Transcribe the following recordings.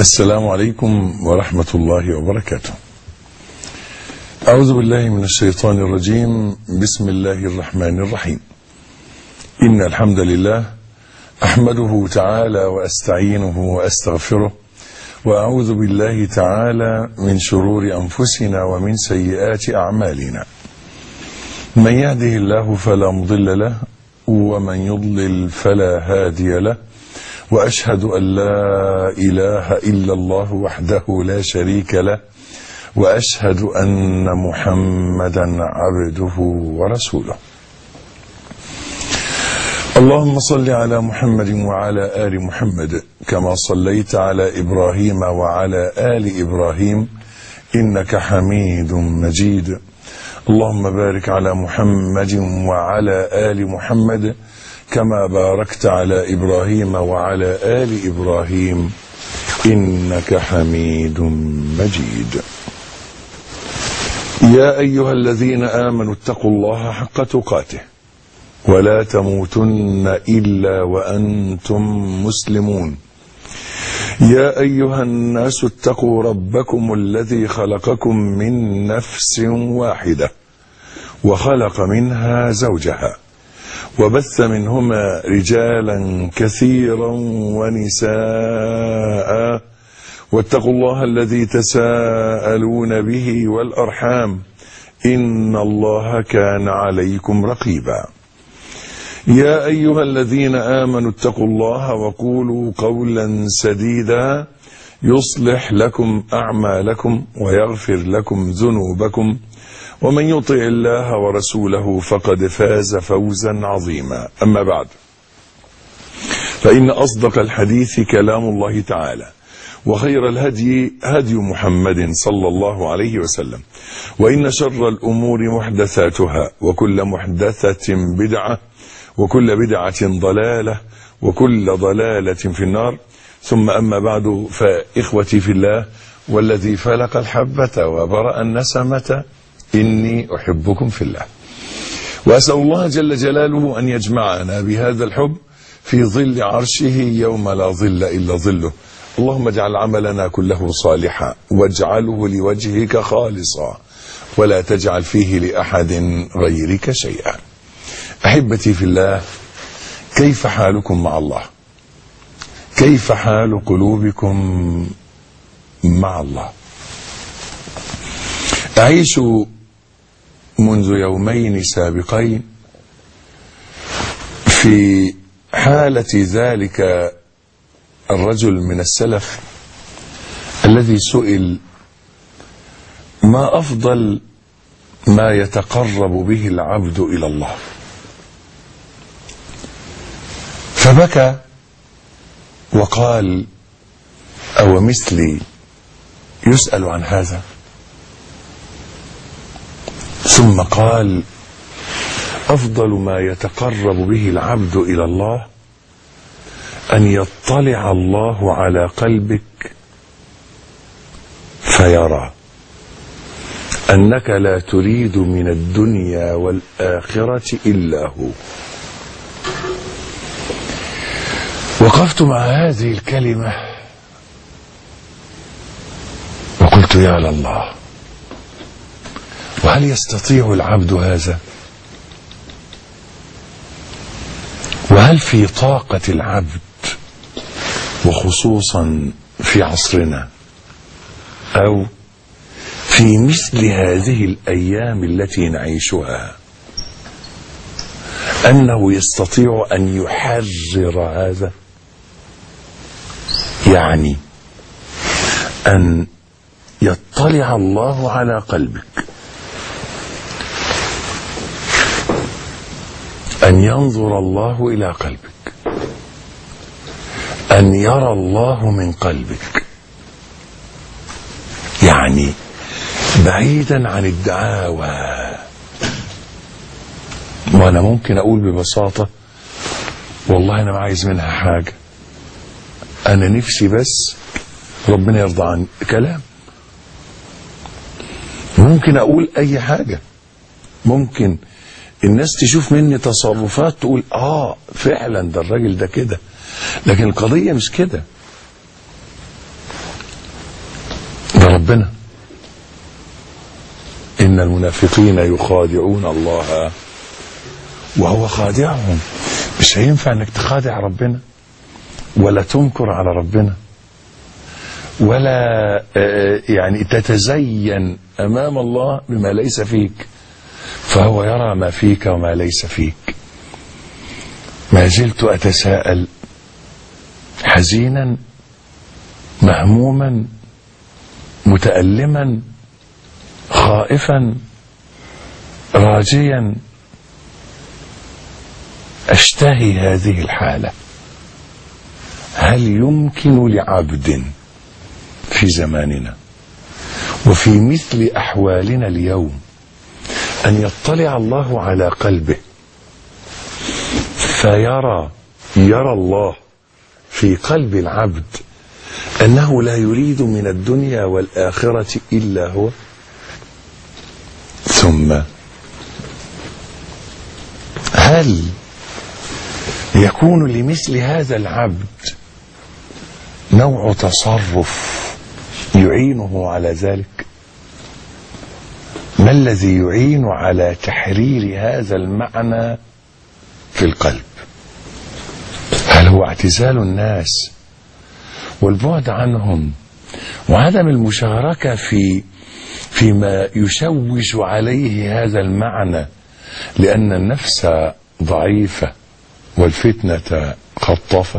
السلام عليكم ورحمة الله وبركاته. أعوذ بالله من الشيطان الرجيم. بسم الله الرحمن الرحيم. إن الحمد لله أحمده تعالى وأستعينه وأستغفره، وأعوذ بالله تعالى من شرور أنفسنا ومن سيئات أعمالنا. من يهده الله فلا مضل له، ومن يضلل فلا هادي له، وأشهد أن لا إله إلا الله وحده لا شريك له، وأشهد أن محمدا عبده ورسوله. اللهم صل على محمد وعلى آل محمد كما صليت على إبراهيم وعلى آل إبراهيم إنك حميد مجيد. اللهم بارك على محمد وعلى آل محمد كما باركت على إبراهيم وعلى آل إبراهيم إنك حميد مجيد. يا أيها الذين آمنوا اتقوا الله حق تقاته ولا تموتن إلا وأنتم مسلمون. يا أيها الناس اتقوا ربكم الذي خلقكم من نفس واحدة وخلق منها زوجها وبث منهما رجالا كثيرا ونساء، واتقوا الله الذي تساءلون به والأرحام إن الله كان عليكم رقيبا. يا أيها الذين آمنوا اتقوا الله وقولوا قولا سديدا يصلح لكم أعمالكم ويغفر لكم ذنوبكم، ومن يطع الله ورسوله فقد فاز فوزا عظيما. أما بعد، فإن أصدق الحديث كلام الله تعالى، وخير الهدي هدي محمد صلى الله عليه وسلم، وإن شر الأمور محدثاتها، وكل محدثة بدعة، وكل بدعة ضلالة، وكل ضلالة في النار. ثم أما بعد، فإخوتي في الله والذي فلق الحبة وبرأ النسمة إني أحبكم في الله، وأسأل الله جل جلاله أن يجمعنا بهذا الحب في ظل عرشه يوم لا ظل إلا ظله. اللهم اجعل عملنا كله صالحا، واجعله لوجهك خالصا، ولا تجعل فيه لأحد غيرك شيئا. أحبتي في الله، كيف حالكم مع الله؟ كيف حال قلوبكم مع الله؟ أعيش منذ يومين سابقين في حالة ذلك الرجل من السلف الذي سئل: ما أفضل ما يتقرب به العبد إلى الله؟ فبكى وقال: أو مثلي يسأل عن هذا؟ ثم قال: أفضل ما يتقرب به العبد إلى الله أن يطلع الله على قلبك فيرى أنك لا تريد من الدنيا والآخرة إلا هو. وقفت مع هذه الكلمة وقلت: يا لله، وهل يستطيع العبد هذا؟ وهل في طاقة العبد، وخصوصا في عصرنا أو في مثل هذه الأيام التي نعيشها، أنه يستطيع أن يحرر هذا؟ يعني أن يطلع الله على قلبك، أن ينظر الله إلى قلبك، أن يرى الله من قلبك، يعني بعيدا عن الدعاوى. وأنا ممكن أقول ببساطة: والله أنا ما عايز منها حاجة، أنا نفسي بس ربنا يرضى عن كلام. ممكن أقول أي حاجة، ممكن الناس تشوف مني تصرفات تقول فعلا ده الراجل ده كده، لكن القضية مش كده. ربنا. إن المنافقين يخادعون الله وهو خادعهم. مش هينفع انك تخادع ربنا ولا تنكر على ربنا ولا يعني تتزين امام الله بما ليس فيك، فهو يرى ما فيك وما ليس فيك. ما زلت اتساءل حزينا مهموما متألما خائفا راجيا، أشتهي هذه الحالة. هل يمكن لعبد في زماننا وفي مثل أحوالنا اليوم أن يطلع الله على قلبه يرى الله في قلب العبد أنه لا يريد من الدنيا والآخرة إلا هو؟ ثم هل يكون لمثل هذا العبد نوع تصرف يعينه على ذلك؟ ما الذي يعين على تحرير هذا المعنى في القلب؟ هل هو اعتزال الناس والبعد عنهم وعدم المشاركة فيما يشوش عليه هذا المعنى لأن النفس ضعيفة والفتنة خطافة؟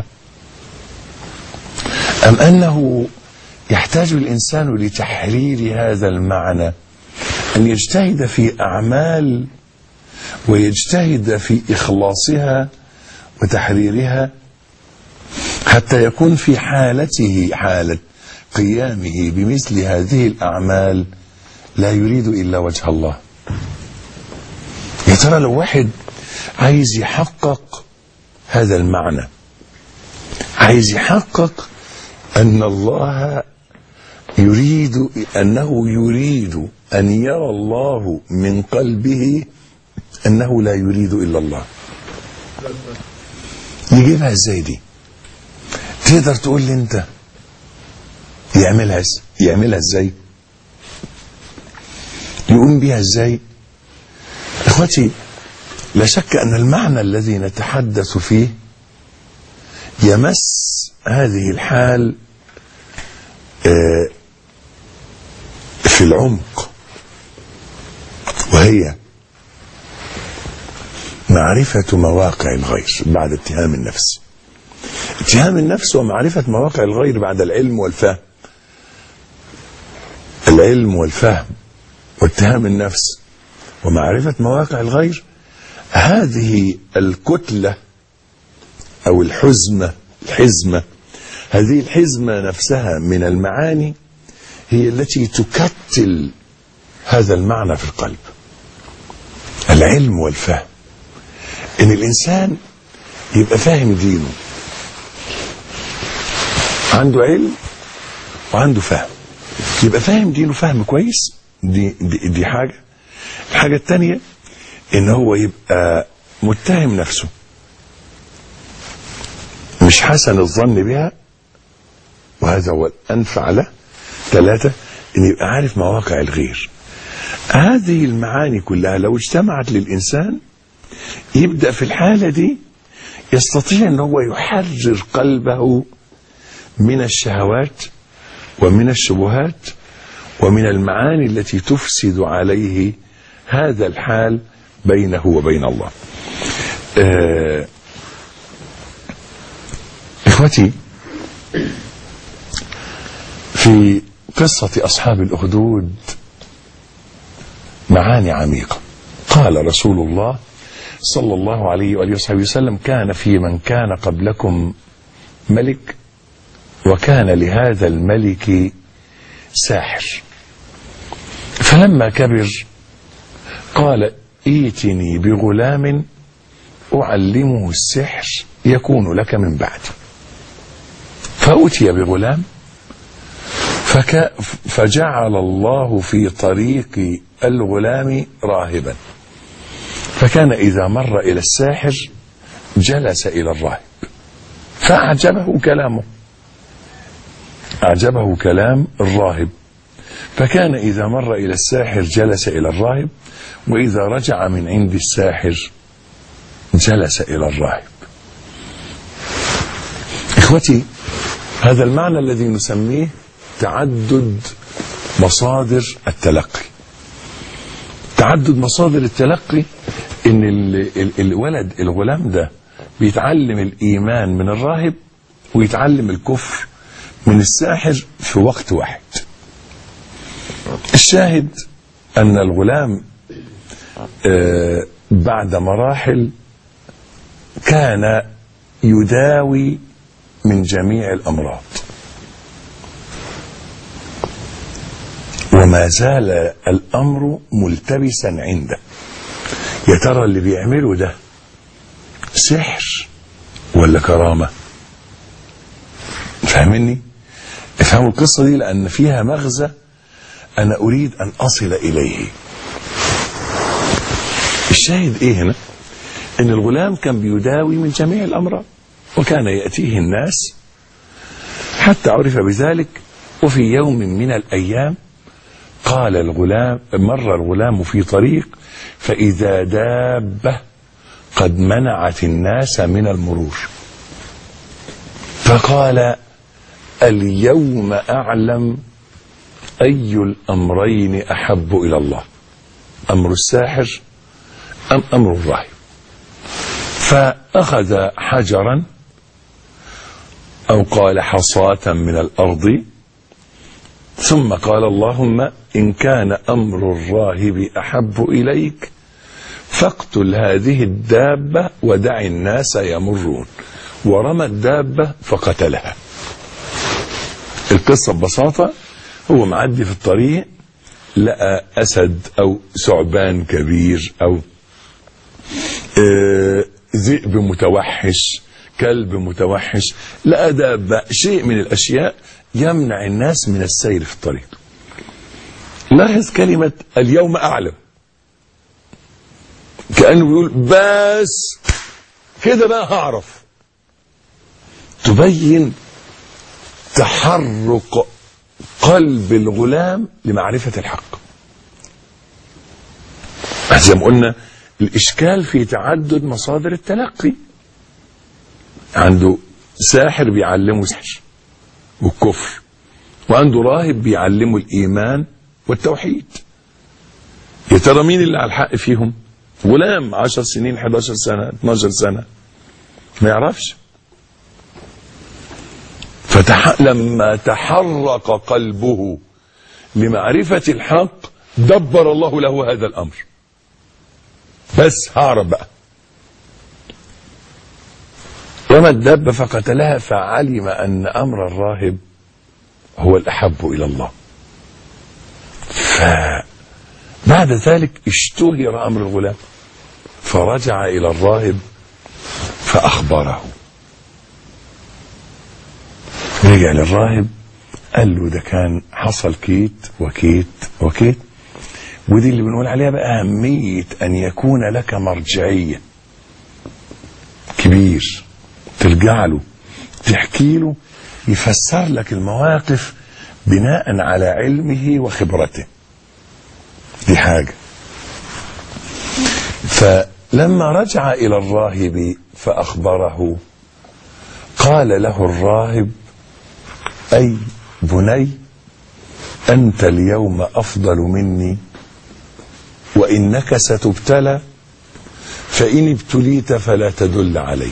أم أنه يحتاج الإنسان لتحرير هذا المعنى أن يجتهد في أعمال ويجتهد في إخلاصها وتحريرها حتى يكون في حالته حالة قيامه بمثل هذه الأعمال لا يريد إلا وجه الله؟ يا ترى لو واحد عايز يحقق هذا المعنى، عايز يحقق أن الله يريد أن يرى الله من قلبه أنه لا يريد إلا الله، يجيبها ازاي دي؟ تقدر تقول لي انت يعملها ازاي؟ يقوم بها ازاي؟ اخوتي، لا شك ان المعنى الذي نتحدث فيه يمس هذه الحال في العمق، وهي معرفة مواقع الغير بعد اتهام النفس. اتهام النفس ومعرفة مواقع الغير بعد العلم والفهم. العلم والفهم واتهام النفس ومعرفة مواقع الغير، هذه الكتلة أو الحزمة، هذه الحزمة نفسها من المعاني هي التي تكتل هذا المعنى في القلب. العلم والفهم، إن الإنسان يبقى فاهم دينه، عنده علم وعنده فهم، يبقى فاهم دينه فهم كويس. دي حاجة. الحاجة التانية إن هو يبقى متهم نفسه، مش حسن الظن بها، وهذا هو الأنفع له. 3، إن يبقى عارف مواقع الغير. هذه المعاني كلها لو اجتمعت للإنسان يبدأ في الحالة دي يستطيع أن هو يحرر قلبه من الشهوات ومن الشبهات ومن المعاني التي تفسد عليه هذا الحال بينه وبين الله. إخوتي، في قصة أصحاب الأخدود معاني عميقة. قال رسول الله صلى الله عليه وآله وصحبه وسلم: كان في من كان قبلكم ملك، وكان لهذا الملك ساحر، فلما كبر قال: ائتني بغلام أعلمه السحر يكون لك من بعد. فأتي بغلام فجعل الله في طريق الغلام راهبا، فكان إذا مر إلى الساحر جلس إلى الراهب فأعجبه كلامه، أعجبه كلام الراهب، فكان إذا مر إلى الساحر جلس إلى الراهب، وإذا رجع من عند الساحر جلس إلى الراهب. إخوتي، هذا المعنى الذي نسميه تعدد مصادر التلقي. تعدد مصادر التلقي إن الغلام ده بيتعلم الإيمان من الراهب ويتعلم الكفر من الساحر في وقت واحد. الشاهد أن الغلام بعد مراحل كان يداوي من جميع الأمراض، وما زال الأمر ملتبسا عنده. يا ترى اللي بيعمله ده سحر ولا كرامة؟ فاهمني؟ افهموا القصة دي لأن فيها مغزى أنا أريد أن أصل إليه. الشاهد إيه هنا؟ إن الغلام كان بيداوي من جميع الأمراض، وكان يأتيه الناس حتى عرف بذلك. وفي يوم من الأيام قال الغلام، مر الغلام في طريق فإذا دابة قد منعت الناس من المرور، فقال اليوم أعلم أي الأمرين أحب إلى الله، أمر الساحر أم أمر الراهب؟ فأخذ حجرا أو قال حصاة من الأرض، ثم قال اللهم إن كان أمر الراهب أحب إليك فاقتل هذه الدابة ودع الناس يمرون، ورمى الدابة فقتلها. القصة ببساطة، هو معدي في الطريق لقى أسد أو ثعبان كبير أو ذئب متوحش، كلب متوحش، لقى دابة، شيء من الأشياء يمنع الناس من السير في الطريق. لاحظ كلمة اليوم أعلم، كأنه بيقول بس كده بقى هعرف. تبين تحرك قلب الغلام لمعرفة الحق. زي ما قلنا الإشكال في تعدد مصادر التلقي. عنده ساحر بيعلمه سحر والكفر، وعنده راهب بيعلمه الإيمان والتوحيد. يا ترى مين اللي على الحق فيهم؟ غلام 10 سنين 11 سنة 12 سنة ما يعرفش. لما تحرك قلبه لمعرفة الحق دبر الله له هذا الأمر. بس هعرف بقى. رمى الدابة فقتلها، فعلم أن أمر الراهب هو الأحب إلى الله. فبعد ذلك اشتهر أمر الغلام، فرجع إلى الراهب فأخبره. رجع للراهب قال له ده كان حصل كيت وكيت وكيت. ودي اللي بنقول عليها بقى أهمية أن يكون لك مرجعية كبير ترجع له تحكي له، يفسر لك المواقف بناء على علمه وخبرته. دي حاجة. فلما رجع إلى الراهب فأخبره قال له الراهب أي بني أنت اليوم أفضل مني، وإنك ستبتلى، فإن ابتليت فلا تدل علي.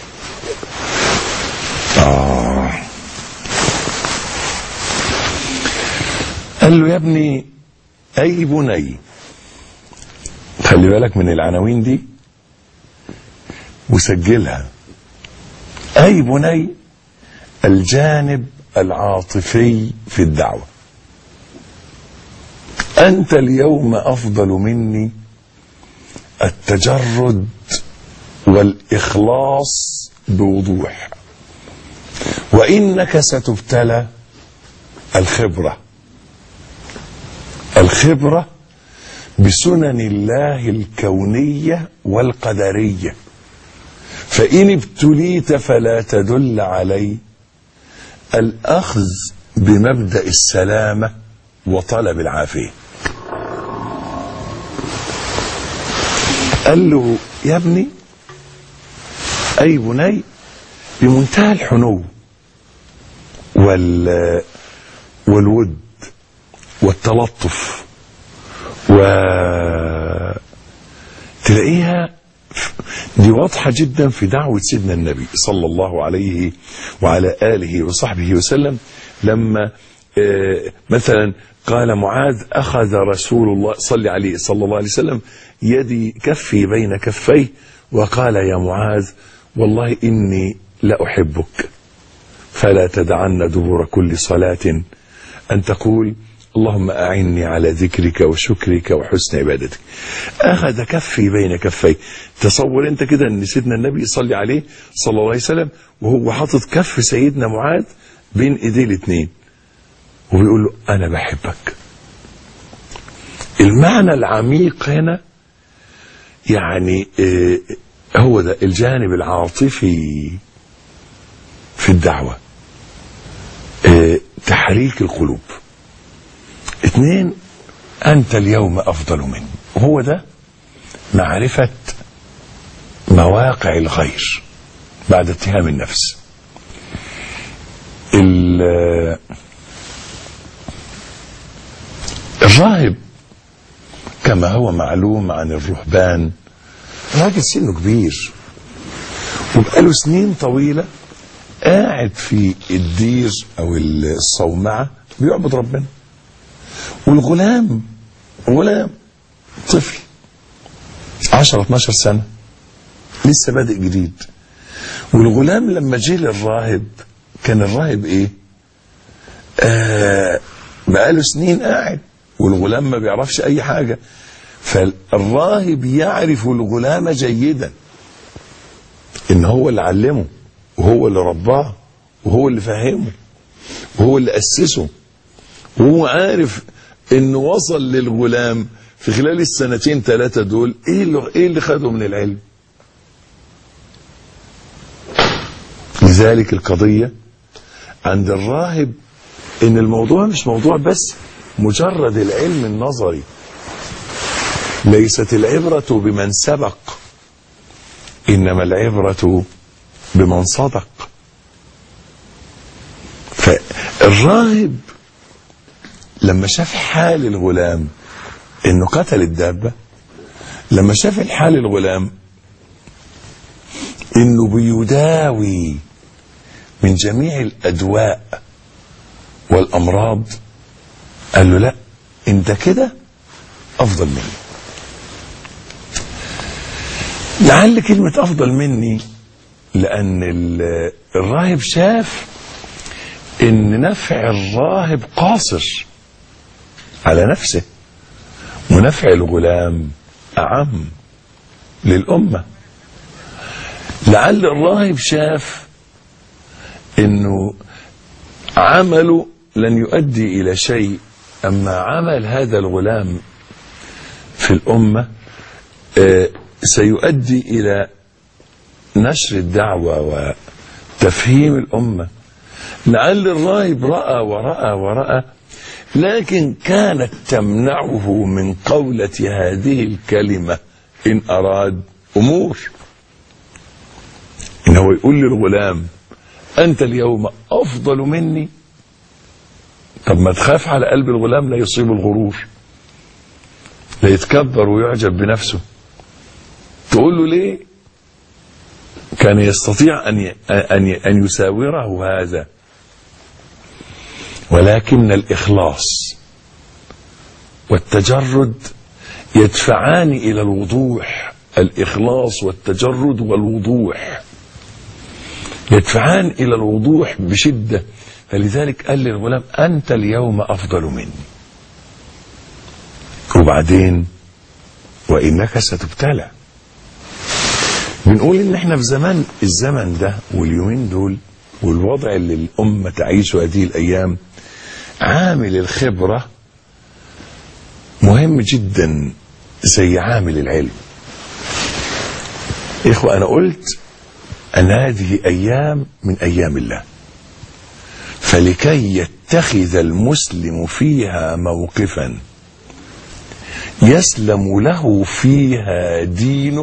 قال له يا ابني أي بني، خلي بالك من العناوين دي وسجلها. أي بني الجانب العاطفي في الدعوة. أنت اليوم أفضل مني التجرد والإخلاص بوضوح، وإنك ستبتلى الخبرة بسنن الله الكونية والقدرية، فإن ابتليت فلا تدل علي. الأخذ بمبدأ السلامة وطلب العافية. قال له يا ابني أي بني، بمنتهى الحنو والود والتلطف، وتلاقيها دي واضحة جدا في دعوة سيدنا النبي صلى الله عليه وعلى آله وصحبه وسلم. لما مثلا قال معاذ أخذ رسول الله صلى عليه صلى الله عليه وسلم يدي كفي بين كفيه وقال يا معاذ والله إني لأحبك فلا تدعن دبر كل صلاة أن تقول اللهم أعني على ذكرك وشكرك وحسن عبادتك. أخذ كفي بين كفيه. تصور أنت كده أن سيدنا النبي صلى عليه صلى الله عليه وسلم وهو حاطط كف سيدنا معاذ بين إيديه الاثنين وبيقول له أنا بحبك. المعنى العميق هنا يعني هو ده الجانب العاطفي في الدعوة، تحريك القلوب. 2 أنت اليوم أفضل مني، وهو ده معرفة مواقع الخير بعد اتهام النفس. الراهب كما هو معلوم عن الرهبان راجل سنه كبير وبقاله سنين طويلة قاعد في الدير أو الصومعة بيعبد ربنا، والغلام غلام طفل 10-12 سنة لسه بادئ جديد. والغلام لما جه للراهب كان الراهب ايه؟ بقاله سنين قاعد والغلام ما بيعرفش اي حاجة، فالراهب يعرف الغلام جيدا ان هو اللي علمه وهو اللي رباه وهو اللي فهمه وهو اللي أسسه، وهو عارف انه وصل للغلام في خلال 2-3 دول ايه اللي خده من العلم. لذلك القضية عند الراهب ان الموضوع مش موضوع بس مجرد العلم النظري، ليست العبرة بمن سبق انما العبرة بمن صدق. فالراهب لما شاف حال الغلام انه قتل الدابة، لما شاف الحال الغلام انه بيداوي من جميع الادواء والامراض، قال له لا انت كده افضل مني. لعل كلمة افضل مني لان الراهب شاف ان نفع الراهب قاصر على نفسه ونفع الغلام اعم للامة. لعل الراهب شاف انه عمله لن يؤدي الى شيء، اما عمل هذا الغلام في الامة سيؤدي الى نشر الدعوة وتفهيم الامة. لعل الراهب رأى ورأى ورأى، لكن كانت تمنعه من قولة هذه الكلمة إن أراد أمور. إن هو يقول للغلام أنت اليوم أفضل مني، طب ما تخاف على قلب الغلام لا يصيب الغرور، لا يتكبر ويعجب بنفسه. تقول له ليه؟ كان يستطيع أن يساوره هذا، ولكن الإخلاص والتجرد يدفعان إلى الوضوح. الإخلاص والتجرد والوضوح يدفعان إلى الوضوح بشدة. فلذلك قال للغلام أنت اليوم أفضل مني. وبعدين وإنك ستبتلى. بنقول إن احنا في الزمن ده واليومين دول والوضع اللي الأمة تعيشه هذه الأيام، عامل الخبرة مهم جدا زي عامل العلم. إخوة أنا قلت أن هذه أيام من أيام الله، فلكي يتخذ المسلم فيها موقفا يسلم له فيها دينه،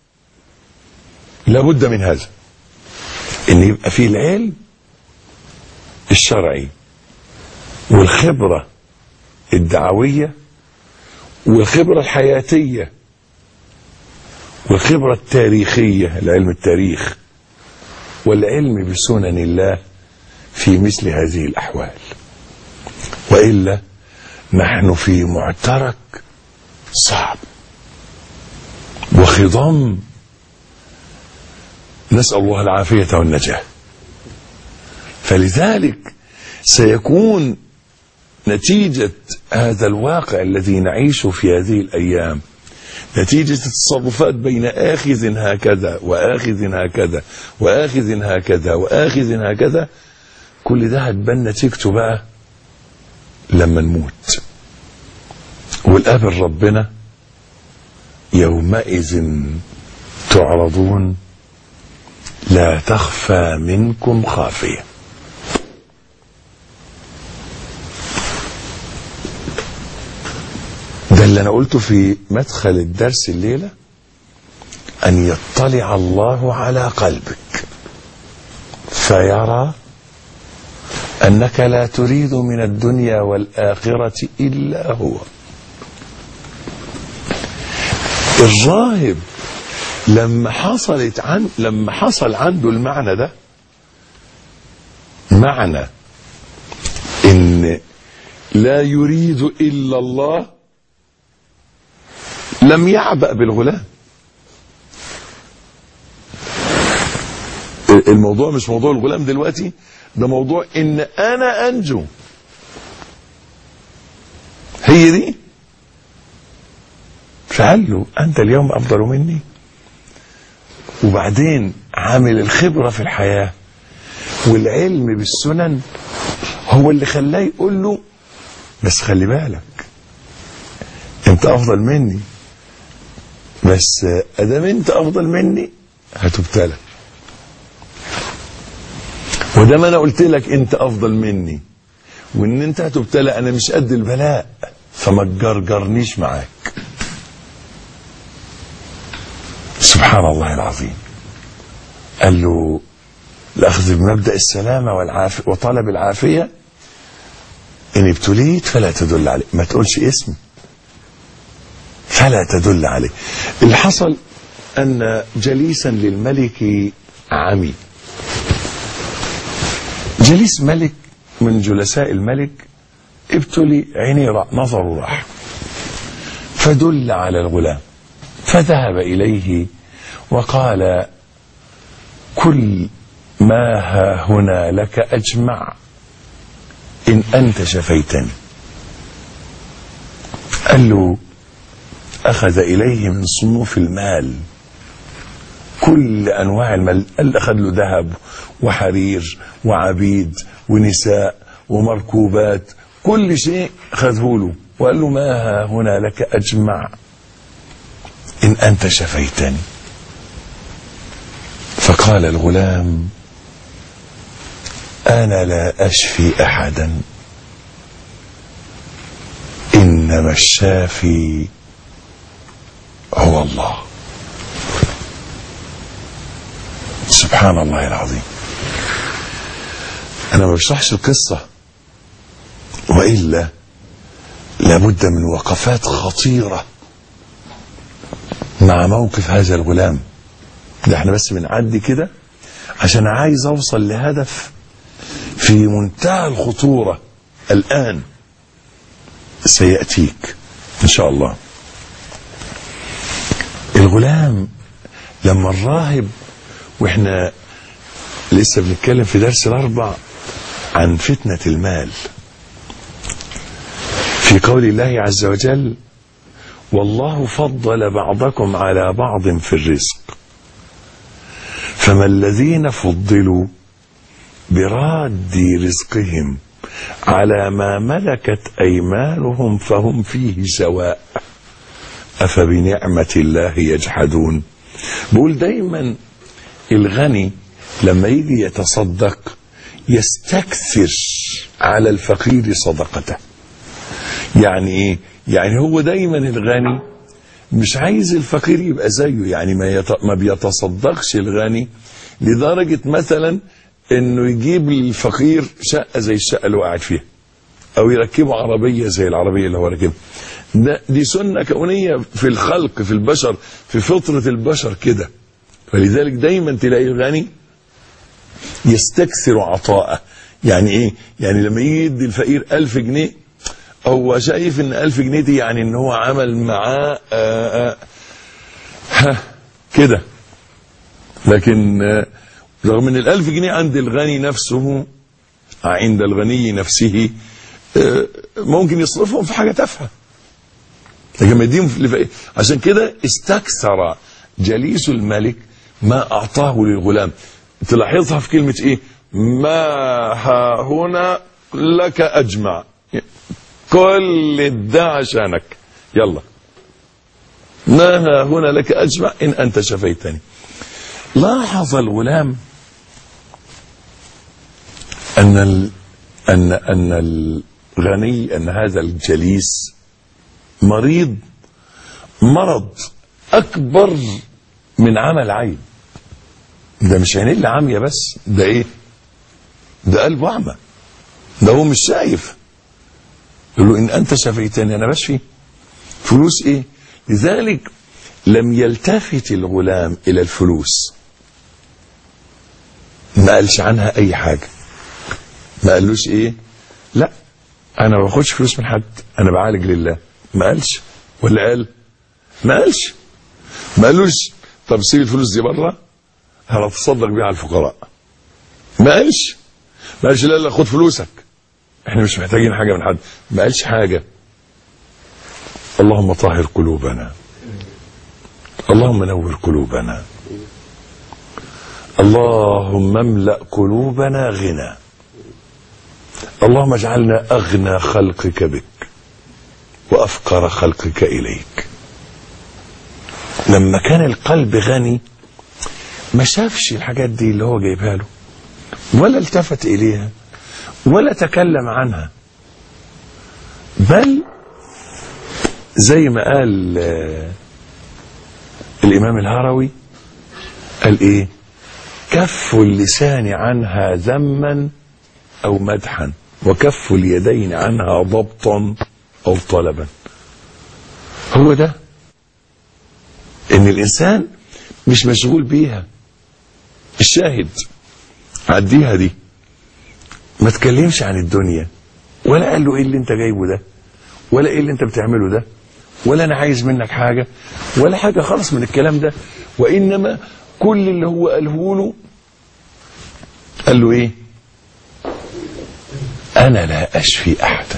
لابد من هذا، ان يبقى فيه العلم الشرعي والخبرة الدعوية والخبرة الحياتية والخبرة التاريخية، العلم التاريخ والعلم بسنن الله في مثل هذه الأحوال. وإلا نحن في معترك صعب وخضم، نسأل الله العافية والنجاة. فلذلك سيكون نتيجة هذا الواقع الذي نعيشه في هذه الأيام، نتيجة التصرفات بين آخذ هكذا وآخذ هكذا وآخذ هكذا وآخذ هكذا، كل ده هتبان نتيجته بقى لما نموت ونقابل ربنا. يومئذ تعرضون لا تخفى منكم خافية. ده اللي أنا قلته في مدخل الدرس الليلة، أن يطلع الله على قلبك فيرى أنك لا تريد من الدنيا والآخرة إلا هو. الراهب لما حصل عنده المعنى ده، معنى إن لا يريد إلا الله، لم يعبأ بالغلام. الموضوع مش موضوع الغلام دلوقتي، ده موضوع ان انا انجو، هي دي. فقال له انت اليوم افضل مني. وبعدين عامل الخبرة في الحياة والعلم بالسنن هو اللي خلاه يقول له بس خلي بالك انت افضل مني، بس ادام انت افضل مني هتبتلى، ودام انا قلت لك انت افضل مني وان انت هتبتلى، انا مش قد البلاء، فما تجرجرنيش معاك. سبحان الله العظيم. قال له الاخذ بمبدأ السلامة والعافية وطلب العافية، ان ابتليت فلا تدل عليه، ما تقولش اسمي، فلا تدل عليه. اللي حصل ان جليسا للملك عمي، جليس ملك من جلساء الملك ابتلي، عيني نظره راح، فدل على الغلام، فذهب إليه وقال كل ما ها هنا لك أجمع إن أنت شفيتني. قال له أخذ إليه من صنوف المال كل أنواع المال، قال أخذ له ذهب وحرير وعبيد ونساء ومركوبات، كل شيء أخذه له، وقال له ما ها هنا لك أجمع إن أنت شفيتني. فقال الغلام أنا لا أشفي أحدا، إنما الشافي هو الله. سبحان الله العظيم. أنا ما بشرحش القصة، وإلا لابد من وقفات خطيرة مع موقف هذا الغلام ده. احنا بس بنعدي كده عشان عايز أوصل لهدف في منتهى الخطورة الآن سيأتيك إن شاء الله. الغلام لما الراهب، واحنا لسه بنتكلم في درس الأربع عن فتنة المال، في قول الله عز وجل والله فضل بعضكم على بعض في الرزق، فما الذين فضلوا براد رزقهم على ما ملكت أيمانهم فهم فيه سواء أفبنعمة الله يجحدون. بقول دايما الغني لما يجي يتصدق يستكثر على الفقير صدقته. يعني ايه؟ يعني هو دايما الغني مش عايز الفقير يبقى زيه، يعني ما بيتصدقش الغني لدرجة مثلا انه يجيب للفقير شقة زي الشقة اللي هو قاعد فيها، او يركبه عربية زي العربية اللي هو راكبها. دي سنة كونية في الخلق، في البشر، في فطرة البشر كده. فلذلك دايما تلاقي الغني يستكثر عطاءه. يعني ايه؟ يعني لما يدي الفقير 1000 جنيه هو شايف ان 1000 جنيه دي يعني ان هو عمل معاه كده. لكن رغم ان 1000 جنيه عند الغني نفسه، عند الغني نفسه ممكن يصرفهم في حاجة تافهة، لكن ما يديهم لفقير. عشان كده استكثر جليس الملك ما أعطاه للغلام. تلاحظها في كلمة ايه؟ ما ها هنا لك أجمع، كل ده عشانك، يلا ما ها هنا لك أجمع إن أنت شفيتني. لاحظ الغلام أن الغني، أن هذا الجليس مريض مرض أكبر من عمل عين. ده مش عينين اللي عامية بس، ده ايه؟ ده قلبه أعمى، ده هو مش شايف. يقول له إن أنت شفيتني، أنا بشفي، فلوس إيه؟ لذلك لم يلتفت الغلام إلى الفلوس، ما قالش عنها أي حاجة، ما قالوش إيه؟ لا أنا ما باخدش فلوس من حد، أنا بعالج لله، ما قالش. ولا قال؟ ما قالش. ما قالوش طب سيب الفلوس دي بره هنتصدق بيها على الفقراء، ما قالش. ما قالش لا خد فلوسك احنا مش محتاجين حاجة من حد، ما قالش حاجة. اللهم طهر قلوبنا، اللهم نور قلوبنا، اللهم املأ قلوبنا غنى، اللهم اجعلنا أغنى خلقك بك وأفقر خلقك إليك. لما كان القلب غني ما شافش الحاجات دي اللي هو جايبها له، ولا التفت إليها، ولا تكلم عنها، بل زي ما قال الإمام الهروي، قال إيه؟ كف اللسان عنها ذما أو مدحا، وكف اليدين عنها ضبطا أو طلبا. هو ده إن الإنسان مش مشغول بيها. الشاهد عديها دي، ما تكلمش عن الدنيا، ولا قال له ايه اللي انت جايبه ده، ولا ايه اللي انت بتعمله ده، ولا انا عايز منك حاجة، ولا حاجة خالص من الكلام ده. وانما كل اللي هو قاله له، قال له ايه؟ انا لا اشفي احدا.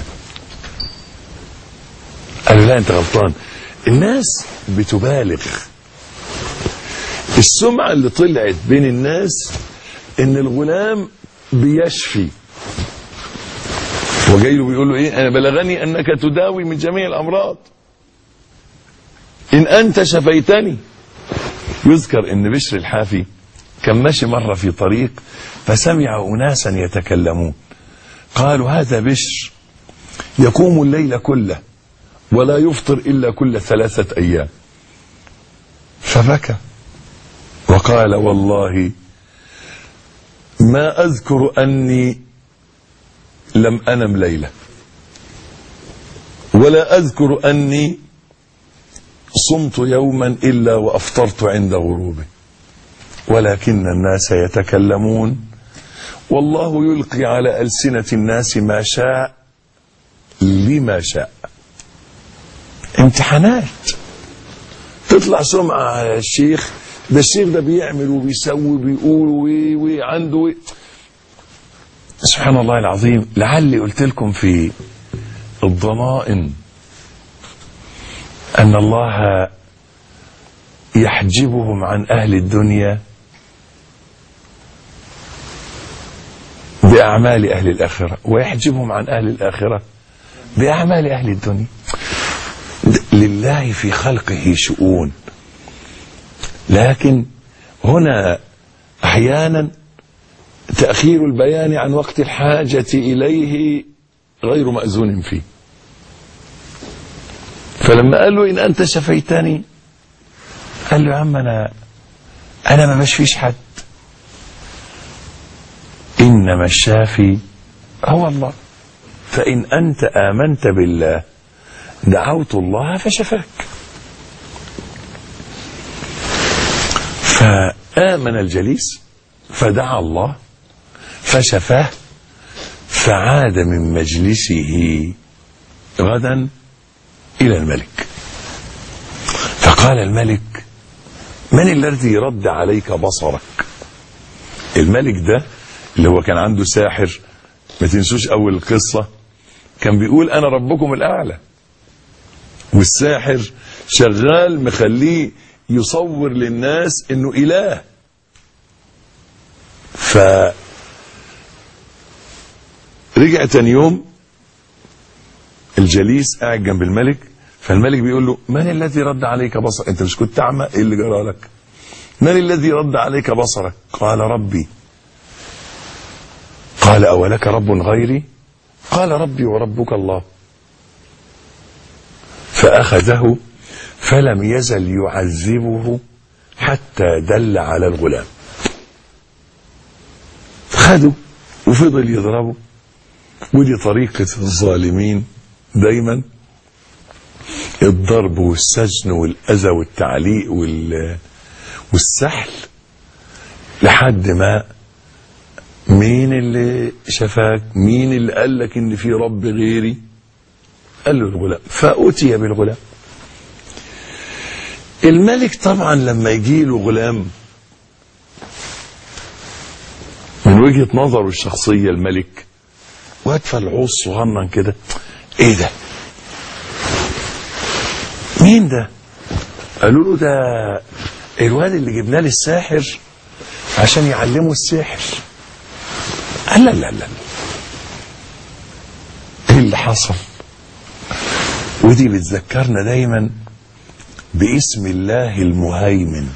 قال له لا انت غلطان، الناس بتبالغ. السمعة اللي طلعت بين الناس ان الغلام بيشفي، وجاي له بيقول له ايه؟ انا بلغني انك تداوي من جميع الامراض، ان انت شفيتني. يذكر ان بشر الحافي كان ماشي مرة في طريق فسمع اناسا يتكلمون، قالوا هذا بشر يقوم الليل كله ولا يفطر الا كل 3 ايام. فبكى وقال والله ما أذكر أني لم أنم ليلة، ولا أذكر أني صمت يوما إلا وأفطرت عند غروبه، ولكن الناس يتكلمون والله يلقي على ألسنة الناس ما شاء لما شاء. امتحانات، تطلع سمعة على الشيخ، ده الشيخ ده بيعمل وبيسوي وبيقول وعنده سبحان الله العظيم. لعلي قلت لكم في الضمائن أن الله يحجبهم عن أهل الدنيا بأعمال أهل الآخرة، ويحجبهم عن أهل الآخرة بأعمال أهل الدنيا. لله في خلقه شؤون، لكن هنا أحيانا تأخير البيان عن وقت الحاجة إليه غير مأذون فيه. فلما قال له إن أنت شفيتني، قال له يا عم أنا ما بشفيش حد، إنما الشافي هو الله، فإن أنت آمنت بالله دعوت الله فشفاك. فآمن الجليس فدعا الله فشفاه، فعاد من مجلسه غدا إلى الملك. فقال الملك من الذي رد عليك بصرك؟ الملك ده اللي هو كان عنده ساحر، ما تنسوش أول القصة كان بيقول أنا ربكم الأعلى، والساحر شغال مخليه يصور للناس إنه إله. فرجع تاني يوم الجليس قاعد جنب الملك، فالملك بيقول له من الذي رد عليك بصرك؟ انت مش كنت اعمى؟ ايه اللي جرى لك؟ من الذي رد عليك بصرك؟ قال ربي. قال اولك رب غيري؟ قال ربي وربك الله. فاخذه فلم يزل يعذبه حتى دل على الغلام. خده وفضل يضربه، ودي طريقة الظالمين دايما، الضرب والسجن والأذى والتعليق والسحل، لحد ما مين اللي شفاك؟ مين اللي قال لك ان في رب غيري؟ قال له الغلام. فأتي بالغلام. الملك طبعا لما يجي له غلام من وجهة نظره الشخصية، الملك واد فلعوص صغنن كده، ايه ده؟ مين ده؟ قالوا له ده الواد اللي جبناه للساحر عشان يعلمه السحر. قال لا لا لا، ايه اللي حصل؟ ودي بتذكرنا دايما باسم الله المهيمن،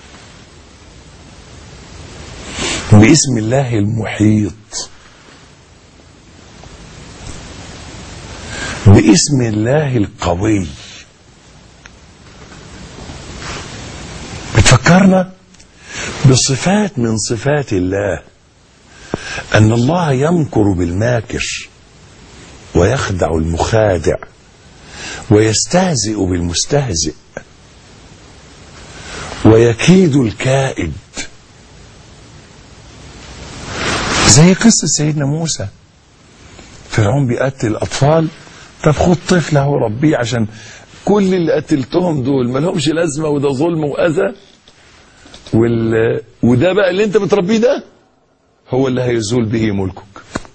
باسم الله المحيط، باسم الله القوي. بتفكرنا بصفات من صفات الله، أن الله يمكر بالماكر ويخدع المخادع ويستهزئ بالمستهزئ ويكيد الكائد. زي قصة سيدنا موسى، فرعون بيقتل الأطفال، طب خد طفل اهو ربيه، عشان كل اللي قتلتهم دول ما لهمش لازمة، وده ظلم وأذى، وده بقى اللي انت بتربيه ده هو اللي هيزول به ملكك.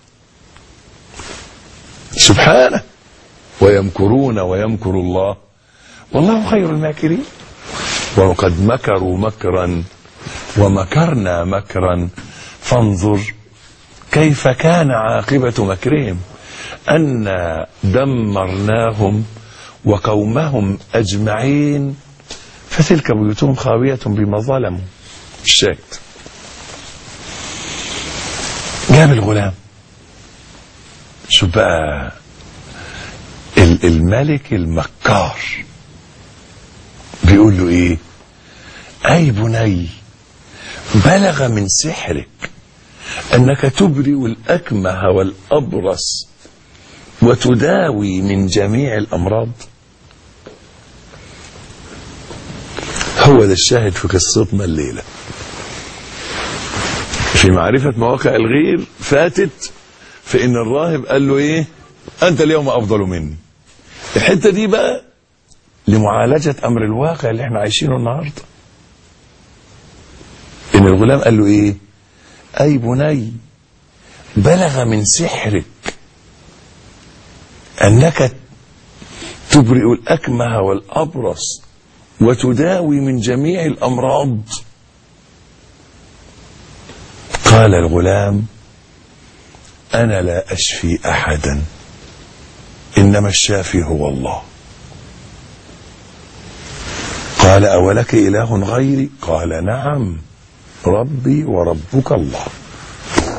سبحانه. ويمكرون ويمكر الله والله خير الماكرين. وقد مكروا مكرا ومكرنا مكرا فانظر كيف كان عاقبة مكرهم أنا دمرناهم وقومهم أجمعين فتلك بيوتهم خاوية بما ظلموا. الشاهد جاب الغلام. شوف بقى الملك المكار بيقول له ايه؟ اي بني بلغ من سحرك انك تبرئ الاكمه والابرص وتداوي من جميع الامراض. هو ده الشاهد في قصتنا الليله، في معرفه مواقع الغير فاتت، في ان الراهب قال له ايه؟ انت اليوم افضل مني. الحته دي بقى لمعالجه امر الواقع اللي احنا عايشينه النهارده. ان الغلام قال له ايه؟ اي بني بلغ من سحرك انك تبرئ الاكمه والابرص وتداوي من جميع الامراض. قال الغلام انا لا اشفي احدا انما الشافي هو الله. قال اولك اله غيري؟ قال نعم ربي وربك الله.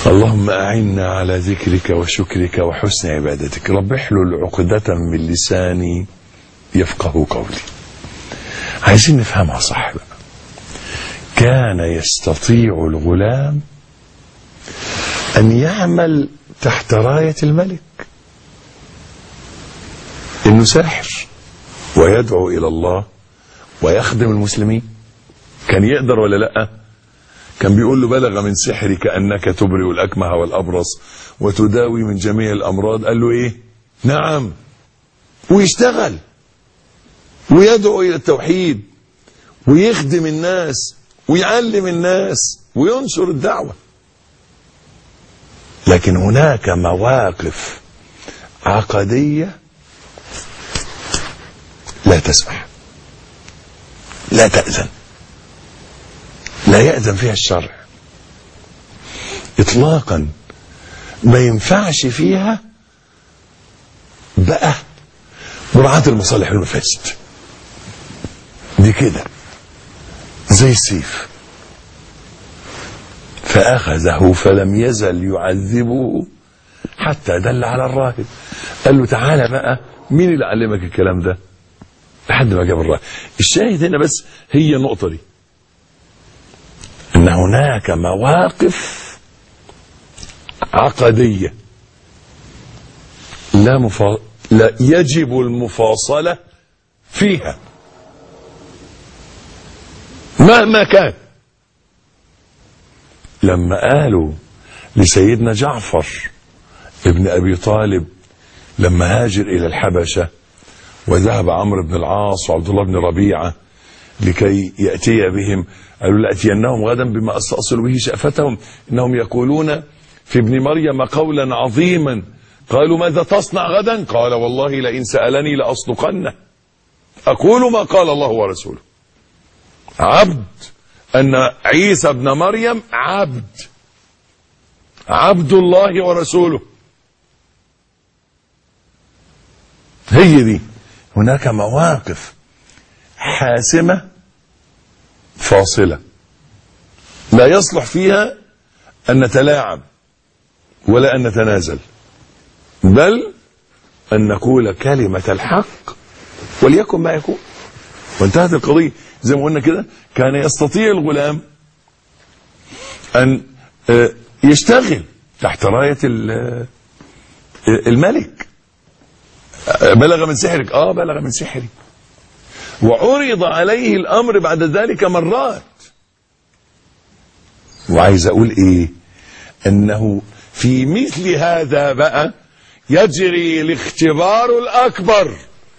اللهم أعنا على ذكرك وشكرك وحسن عبادتك. رب احلل عقدة من لساني يفقه قولي. عايزين نفهمها صح بقى. كان يستطيع الغلام أن يعمل تحت راية الملك، إنه ساحر ويدعو إلى الله ويخدم المسلمين. كان يقدر ولا لأ؟ كان بيقول له بلغ من سحرك أنك تبرئ الأكمه والأبرص وتداوي من جميع الأمراض. قال له إيه؟ نعم. ويشتغل ويدعو إلى التوحيد ويخدم الناس ويعلم الناس وينشر الدعوة. لكن هناك مواقف عقدية لا تسمح، لا تأذن، لا يأذن فيها الشرع إطلاقا. ما ينفعش فيها بقى مراعاة المصالح والمفاسد. دي كده زي السيف. فأخذه فلم يزل يعذبه حتى دل على الراهب. قال له تعالى بقى، مين اللي علمك الكلام ده؟ لحد ما جاب الراهب. الشاهد هنا بس هي النقطة دي، ان هناك مواقف عقدية لا يجب المفاصلة فيها مهما كان. لما قالوا لسيدنا جعفر ابن أبي طالب لما هاجر إلى الحبشة وذهب عمرو بن العاص وعبد الله بن ربيعة لكي يأتي بهم، قالوا لأتينهم غدا بما أستأصل به شأفتهم إنهم يقولون في ابن مريم قولا عظيما. قالوا ماذا تصنع غدا؟ قال والله لئن سألني لأصدقنه أقول ما قال الله ورسوله. عبد، أن عيسى ابن مريم عبد الله ورسوله. هي دي. هناك مواقف حاسمة فاصلة لا يصلح فيها أن نتلاعب ولا أن نتنازل، بل أن نقول كلمة الحق وليكن ما يكون، وانتهت القضية. زي ما قلنا كده، كان يستطيع الغلام أن يشتغل تحت راية الملك. بلغ من سحرك، بلغ من سحري. وعرض عليه الأمر بعد ذلك مرات. وعايز أقول إيه؟ أنه في مثل هذا بقى يجري الاختبار الأكبر.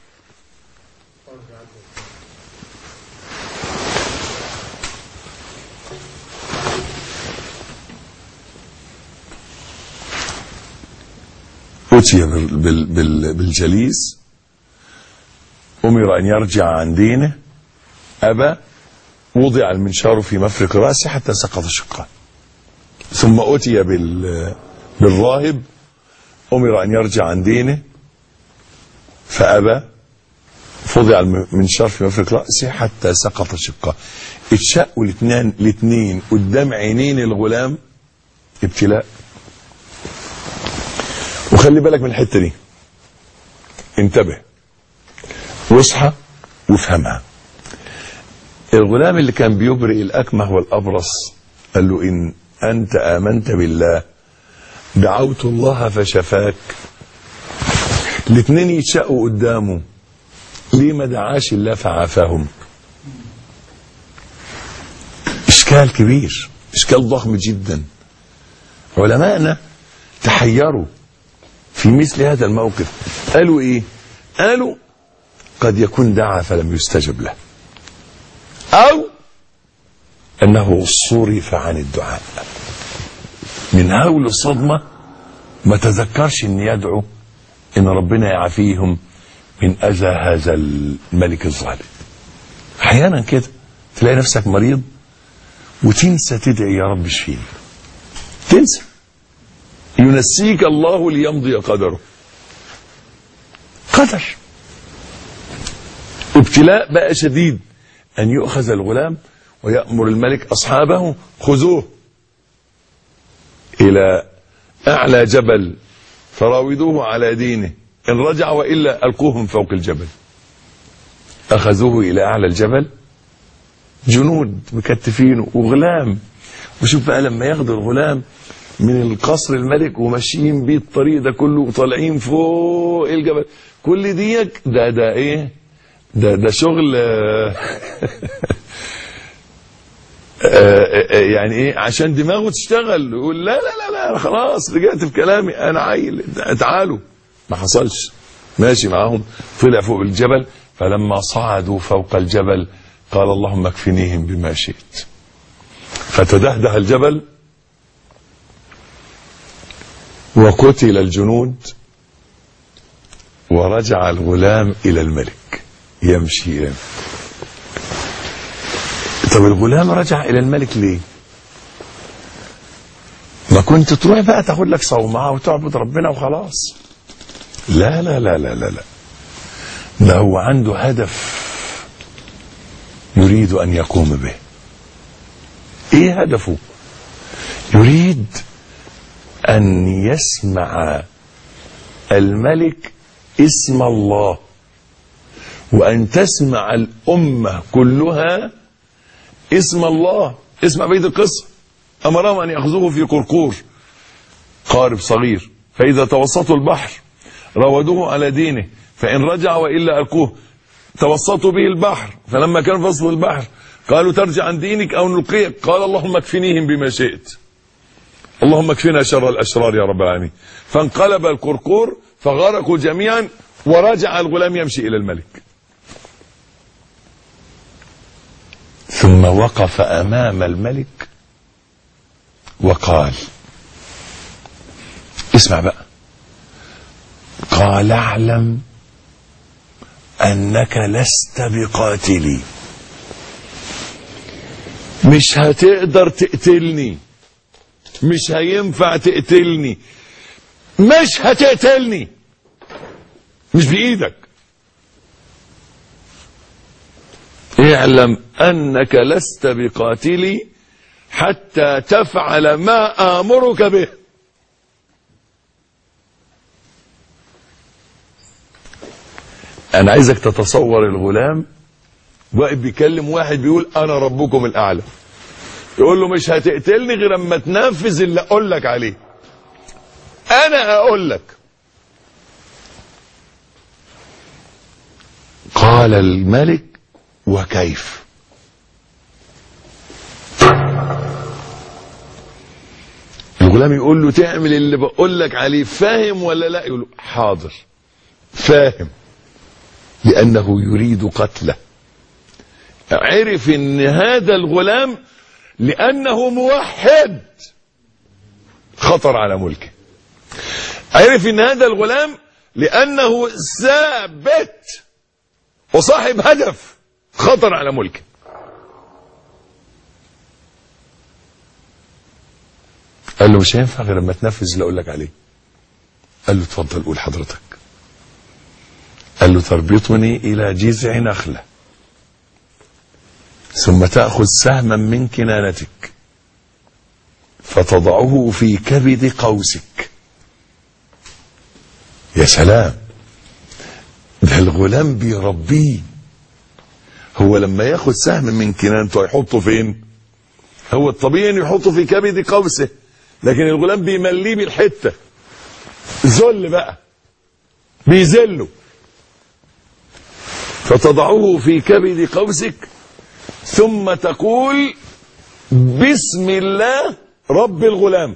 أتي بالجليس، أمر أن يرجع عن دينه، أبى، وضع المنشار في مفرق رأسه حتى سقط شقه. ثم أتي بالراهب، أمر أن يرجع عن دينه فأبى، فوضع المنشار في مفرق رأسه حتى سقط شقه. اتشقوا الاثنين قدام عينين الغلام. ابتلاء. وخلي بالك من الحتة دي، انتبه واصحى وافهمها. الغلام اللي كان بيبرئ الأكمه والأبرص قال له إن أنت آمنت بالله دعوت الله فشفاك. الاثنين يتشقوا قدامه، ليه ما دعاش الله فعافاهم؟ إشكال كبير، إشكال ضخم جدا. علماءنا تحيروا في مثل هذا الموقف. قالوا إيه؟ قالوا قد يكون دعا فلم يستجب له، أو أنه صرف عن الدعاء من هول الصدمة، ما تذكرش أن يدعو إن ربنا يعافيهم من أذى هذا الملك الظالم. أحيانا كده تلاقي نفسك مريض وتنسى تدعي يا رب اشفيني، تنسى، ينسيك الله ليمضي قدره. قدر. ابتلاء بقى شديد، أن يؤخذ الغلام ويأمر الملك أصحابه خذوه. إلى أعلى جبل فراودوه على دينه، إن رجع وإلا ألقوه من فوق الجبل. أخذوه إلى أعلى الجبل، جنود مكتفينه وغلام. وشوف بقى لما ياخدوا الغلام من القصر الملك وماشيين بيه الطريق ده كله وطالعين فوق الجبل، كل ديك ده ايه ده شغل يعني ايه عشان دماغه تشتغل، يقول لا لا لا لا خلاص رجعت في كلامي انا عيل تعالوا. ما حصلش، ماشي معاهم طلع فوق الجبل. فلما صعدوا فوق الجبل قال اللهم اكفنيهم بما شئت. فتدهده الجبل وقتل الجنود ورجع الغلام إلى الملك يمشي إليه. طب الغلام رجع إلى الملك ليه؟ ما كنت تروح بقى تاخد لك صومعة وتعبد ربنا وخلاص. لا لا لا لا لا لا، ده هو عنده هدف يريد أن يقوم به. إيه هدفه؟ يريد أن يسمع الملك اسم الله، وأن تسمع الأمة كلها اسم الله. اسمع بيت القصة، أمرهم أن يأخذوه في قرقور قارب صغير، فإذا توسطوا البحر راودوه على دينه، فإن رجع وإلا ألقوه. توسطوا به البحر، فلما كان فصل البحر قالوا ترجع عن دينك أو نلقيك، قال اللهم اكفنيهم بما شئت، اللهم اكفنا شر الأشرار يا رب العالمين. فانقلب القرقور فغرقوا جميعا، ورجع الغلام يمشي إلى الملك. ثم وقف أمام الملك وقال، اسمع بقى، قال اعلم أنك لست بقاتلي. مش هتقدر تقتلني، مش هينفع تقتلني، مش هتقتلني، مش بإيدك. اعلم أنك لست بقاتلي حتى تفعل ما آمرك به. أنا عايزك تتصور الغلام واقف بيكلم واحد بيقول أنا ربكم الأعلى، يقول له مش هتقتلني غير اما تنفذ اللي أقول لك عليه، أنا أقول لك. قال الملك وكيف؟ الغلام يقول له تعمل اللي بقول لك عليه، فاهم ولا لا؟ يقول له حاضر فاهم، لأنه يريد قتله. عرف ان هذا الغلام لأنه موحد خطر على ملكه، عرف ان هذا الغلام لأنه ثابت وصاحب هدف خطر على ملكه. قال له مش هينفع غير لما تنفذ اللي اقول لك عليه. قال له اتفضل قول حضرتك. قال له تربطني إلى جذع نخلة، ثم تأخذ سهما من كنانتك فتضعه في كبد قوسك. يا سلام، ده الغلام بيربيه. هو لما ياخد سهم من كنانته هيحطه فين؟ هو الطبيعي انه يحطه في كبد قوسه، لكن الغلام بيمليه بالحته، ذل بقى بيذله. فتضعه في كبد قوسك ثم تقول بسم الله رب الغلام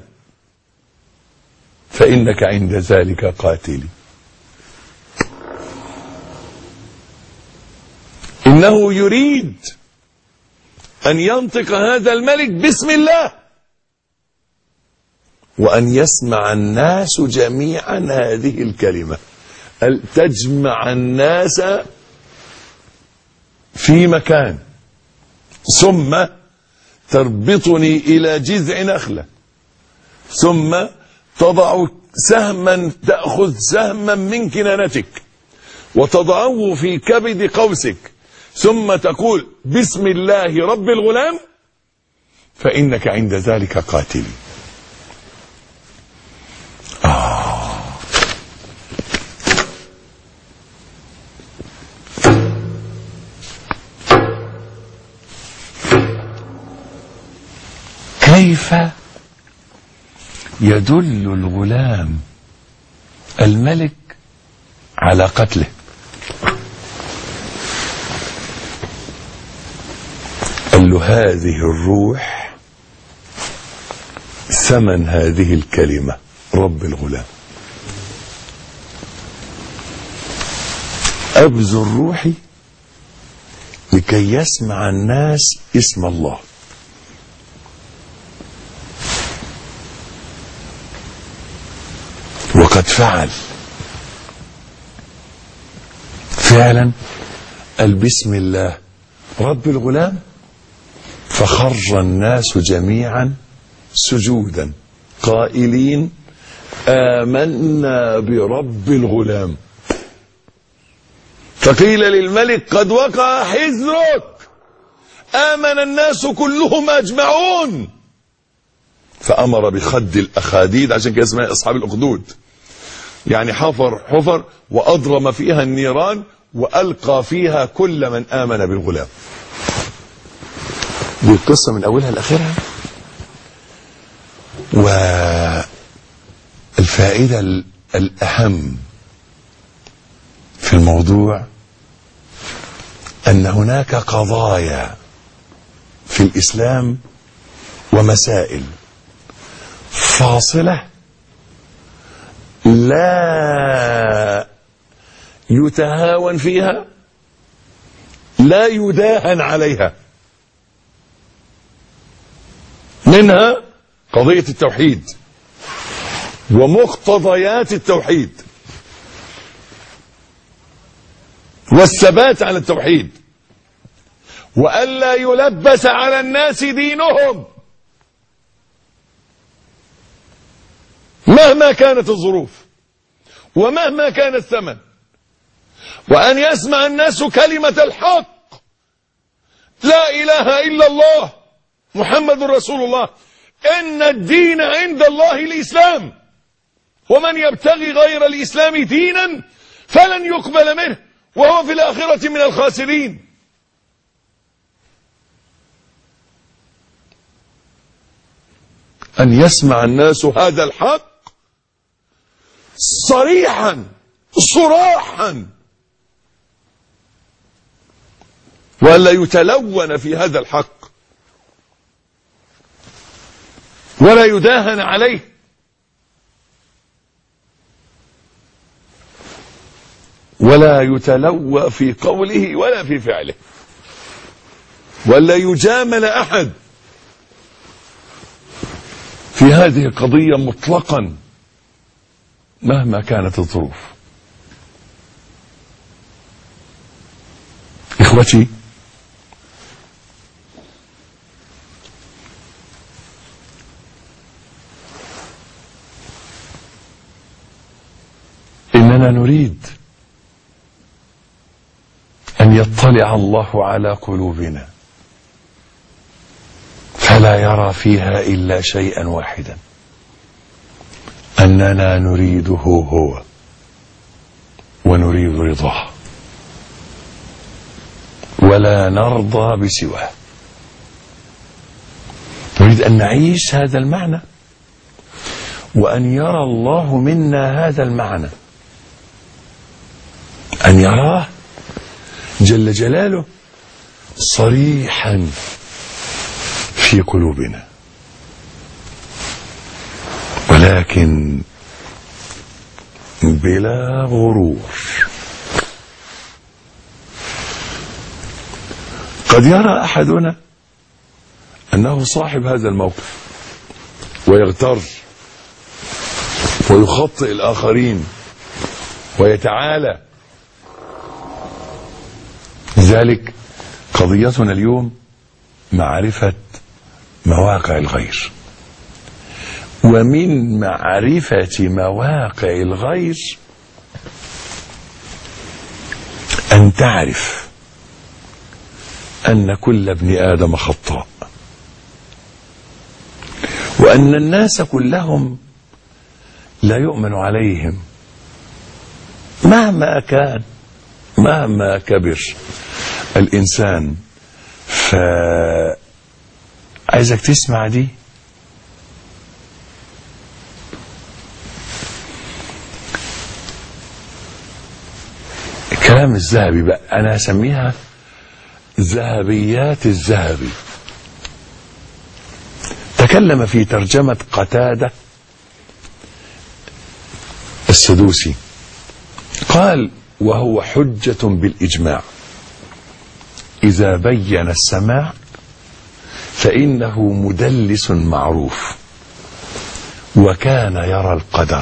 فإنك عند ذلك قاتلي. إنه يريد أن ينطق هذا الملك بسم الله، وأن يسمع الناس جميعا هذه الكلمة، تجمع الناس في مكان، ثم تربطني إلى جذع نخلة، ثم تضع سهما، تأخذ سهما من كنانتك وتضعه في كبد قوسك، ثم تقول بسم الله رب الغلام فإنك عند ذلك قاتلي. كيف يدل الغلام الملك على قتله؟ قال له هذه الروح ثمن هذه الكلمة رب الغلام. أبذل روحي لكي يسمع الناس اسم الله. وقد فعل فعلا. قال بسم الله رب الغلام، فخر الناس جميعا سجودا قائلين آمنا برب الغلام. فقيل للملك قد وقع حذرك، آمن الناس كلهم أجمعون. فأمر بخد الأخاديد، عشان كده اسمها أصحاب الأخدود، يعني حفر وأضرم فيها النيران وألقى فيها كل من آمن بالغلام. دي القصة من أولها لآخرها. والفائدة الأهم في الموضوع أن هناك قضايا في الإسلام ومسائل فاصلة لا يتهاون فيها، لا يداهن عليها. منها قضية التوحيد ومقتضيات التوحيد والثبات على التوحيد، وألا يلبس على الناس دينهم مهما كانت الظروف ومهما كان الثمن، وأن يسمع الناس كلمة الحق لا إله إلا الله محمد رسول الله، إن الدين عند الله الإسلام، ومن يبتغي غير الإسلام دينا فلن يقبل منه وهو في الآخرة من الخاسرين. أن يسمع الناس هذا الحق صريحا صراحا، ولا يتلون في هذا الحق ولا يداهن عليه. ولا يتلوى في قوله ولا في فعله، ولا يجامل أحد في هذه القضية مطلقا مهما كانت الظروف. إخوتي، إننا نريد أن يطلع الله على قلوبنا فلا يرى فيها إلا شيئا واحدا، أننا نريده هو ونريد رضاه ولا نرضى بسواه. نريد أن نعيش هذا المعنى وأن يرى الله منا هذا المعنى، أن يراه جل جلاله صريحا في قلوبنا، ولكن بلا غرور. قد يرى أحدنا أنه صاحب هذا الموقف ويغتر ويخطئ الآخرين ويتعالى. لذلك قضيتنا اليوم معرفة مواقع الغير، ومن معرفة مواقع الغير أن تعرف أن كل ابن آدم خطاء، وأن الناس كلهم لا يؤمن عليهم مهما كان مهما كبر الإنسان. فعايزك تسمع دي كلام الذهبي بقى أنا أسميها ذهبيات الذهبي. تكلم في ترجمة قتادة السدوسي، قال: وهو حجة بالإجماع إذا بين السماع فإنه مدلس معروف، وكان يرى القدر.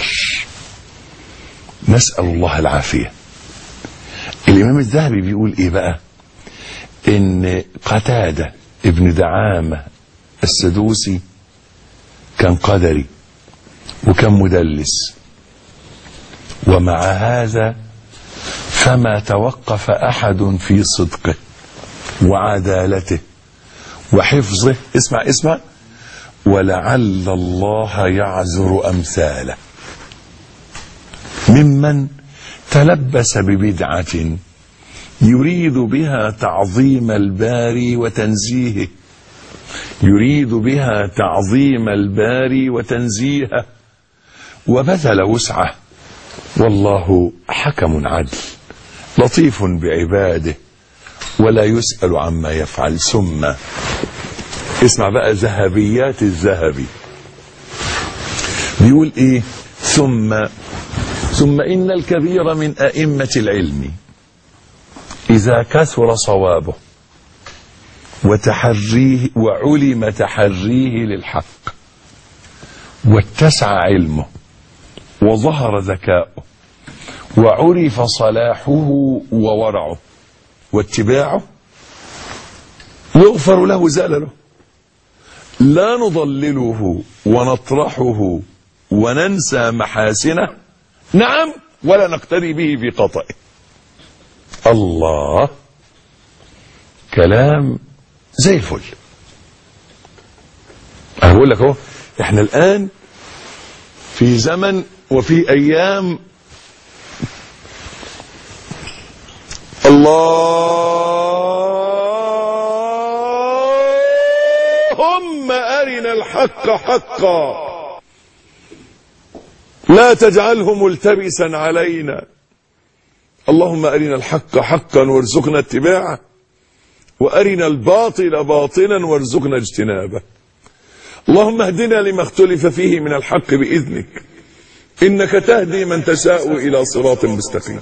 نسأل الله العافية. الإمام الذهبي بيقول إيه بقى؟ إن قتادة ابن دعامة السدوسي كان قدري وكان مدلس، ومع هذا فما توقف أحد في صدقه وعدالته وحفظه، اسمع، ولعل الله يعذر أمثاله ممن تلبس ببدعة يريد بها تعظيم الباري وتنزيهه، وبذل وسعه، والله حكم عدل لطيف بعباده ولا يسأل عما يفعل. ثم اسمع بقى ذهبيات الذهبي، بيقول ايه؟ ثم إن الكبير من أئمة العلم إذا كثر صوابه وتحريه وعلم تحريه للحق واتسع علمه وظهر ذكاؤه وعرف صلاحه وورعه واتباعه، يغفر له زلله، لا نضلله ونطرحه وننسى محاسنه، نعم، ولا نقتدي به في خطئه. الله، كلام زي الفل. أنا بقول لك اهو، احنا الآن في زمن وفي أيام اللهم أرنا الحق حقا لا تجعله ملتبسا علينا، اللهم أرنا الحق حقا وارزقنا اتباعه، وأرنا الباطل باطلا وارزقنا اجتنابه. اللهم اهدنا لما اختلف فيه من الحق بإذنك، إنك تهدي من تشاء إلى صراط مستقيم.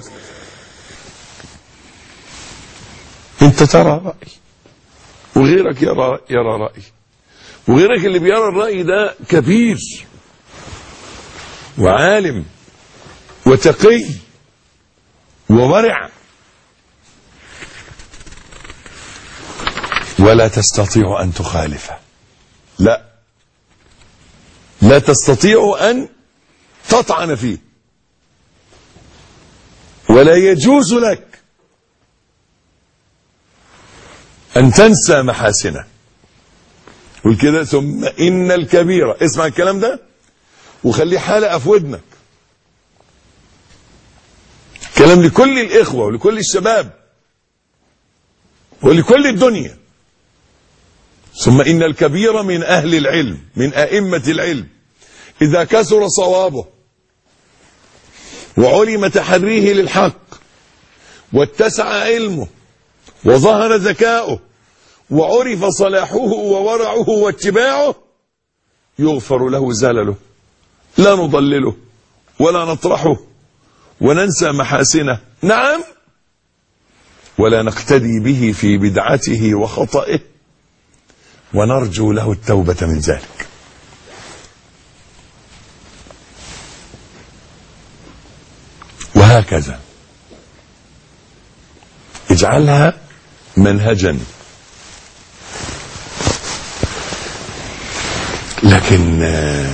انت ترى رأي وغيرك يرى رأي، وغيرك اللي بيرى الرأي ده كبير وعالم وتقي وورع، ولا تستطيع أن تخالفه. لا تستطيع أن تطعن فيه، ولا يجوز لك أن تنسى محاسنه. قل كده: ثم إن الكبيرة، اسمع الكلام ده وخليه حلقة في ودنك، كلام لكل الإخوة ولكل الشباب ولكل الدنيا. ثم إن الكبير من أهل العلم، من أئمة العلم، إذا كثر صوابه وعلم تحريه للحق واتسع علمه وظهر ذكاؤه وعرف صلاحه وورعه واتباعه، يغفر له زلله، لا نضلله ولا نطرحه وننسى محاسنه، نعم، ولا نقتدي به في بدعته وخطئه، ونرجو له التوبة من ذلك. وهكذا اجعلها منهجا. لكن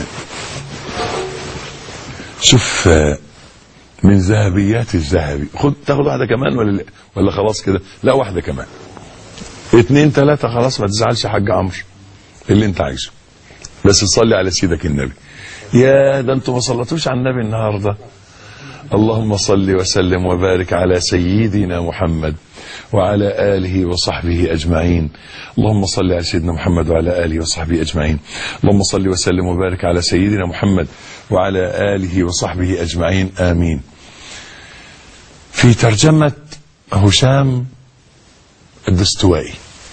شوف من ذهبيات الذهبي، تاخد واحدة كمان ولا خلاص كده؟ لا، واحدة كمان، 2 3 خلاص، ما تزعلش يا حاج عمرو، اللي انت عايزه، بس تصلي على سيدك النبي. يا ده انتوا ما صلتوش على النبي النهارده. اللهم صل وسلم وبارك على سيدنا محمد وعلى آله وصحبه أجمعين. اللهم صل على سيدنا محمد وعلى آله وصحبه أجمعين. اللهم صل وسلم وبارك على سيدنا محمد وعلى آله وصحبه أجمعين، آمين. في ترجمة هشام الدستوائي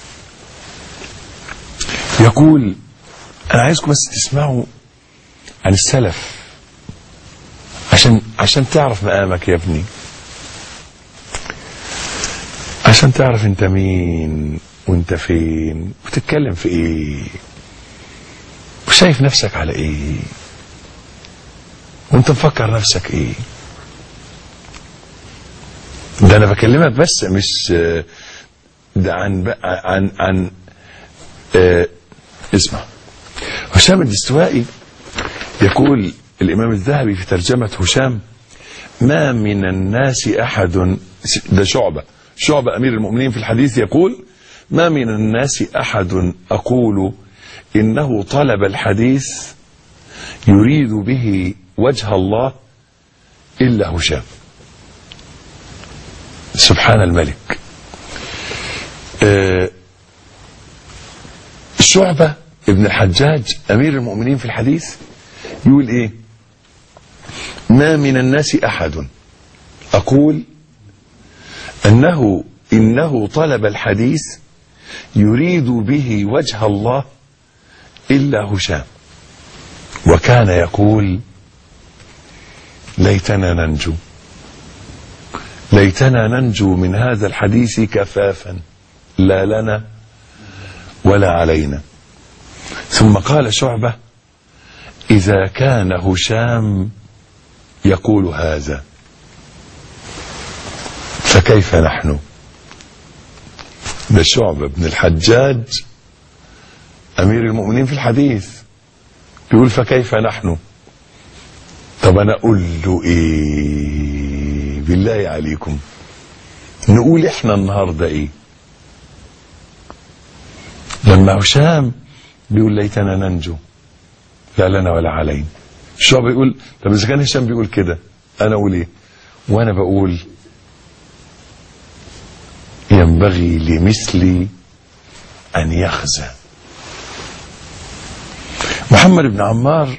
يقول، أنا عايزكم بس تسمعوا عن السلف عشان تعرف مقامك يا ابني، عشان تعرف انت مين وانت فين وتتكلم في ايه وشايف نفسك على ايه وانت مفكر نفسك ايه. ده انا بكلمك بس مش ده عن اسمع. هشام الدستوائي يقول الامام الذهبي في ترجمة هشام: ما من الناس احد، ده شعبة امير المؤمنين في الحديث يقول: ما من الناس احد اقول انه طلب الحديث يريد به وجه الله الا هشام. سبحان الملك. شعبة ابن الحجاج امير المؤمنين في الحديث يقول ايه: ما من الناس احد اقول انه طلب الحديث يريد به وجه الله الا هشام. وكان يقول: ليتنا ننجو من هذا الحديث كفافا، لا لنا ولا علينا. ثم قال شعبة: إذا كان هشام يقول هذا فكيف نحن؟ ده شعبة بن الحجاج أمير المؤمنين في الحديث بيقول فكيف نحن. طب أنا أقول له إيه بالله عليكم؟ نقول إحنا النهاردة إيه لما هشام بيقول ليتنا ننجو لا لنا ولا علينا؟ الشعب يقول طب إذا كان هشام بيقول كده أنا أقول إيه؟ وأنا بقول ينبغي لمثلي أن يخزى. محمد بن عمار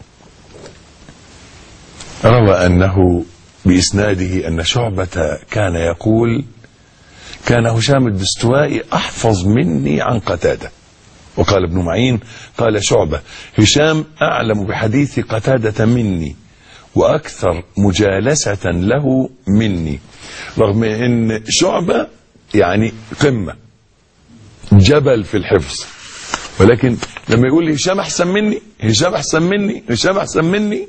روى أنه بإسناده أن شعبة كان يقول: كان هشام الدستوائي أحفظ مني عن قتادة. وقال ابن معين قال شعبة: هشام أعلم بحديث قتادة مني وأكثر مجالسة له مني. رغم أن شعبة يعني قمة جبل في الحفظ، ولكن لما يقول لي هشام أحسن مني، هشام أحسن مني، هشام أحسن مني،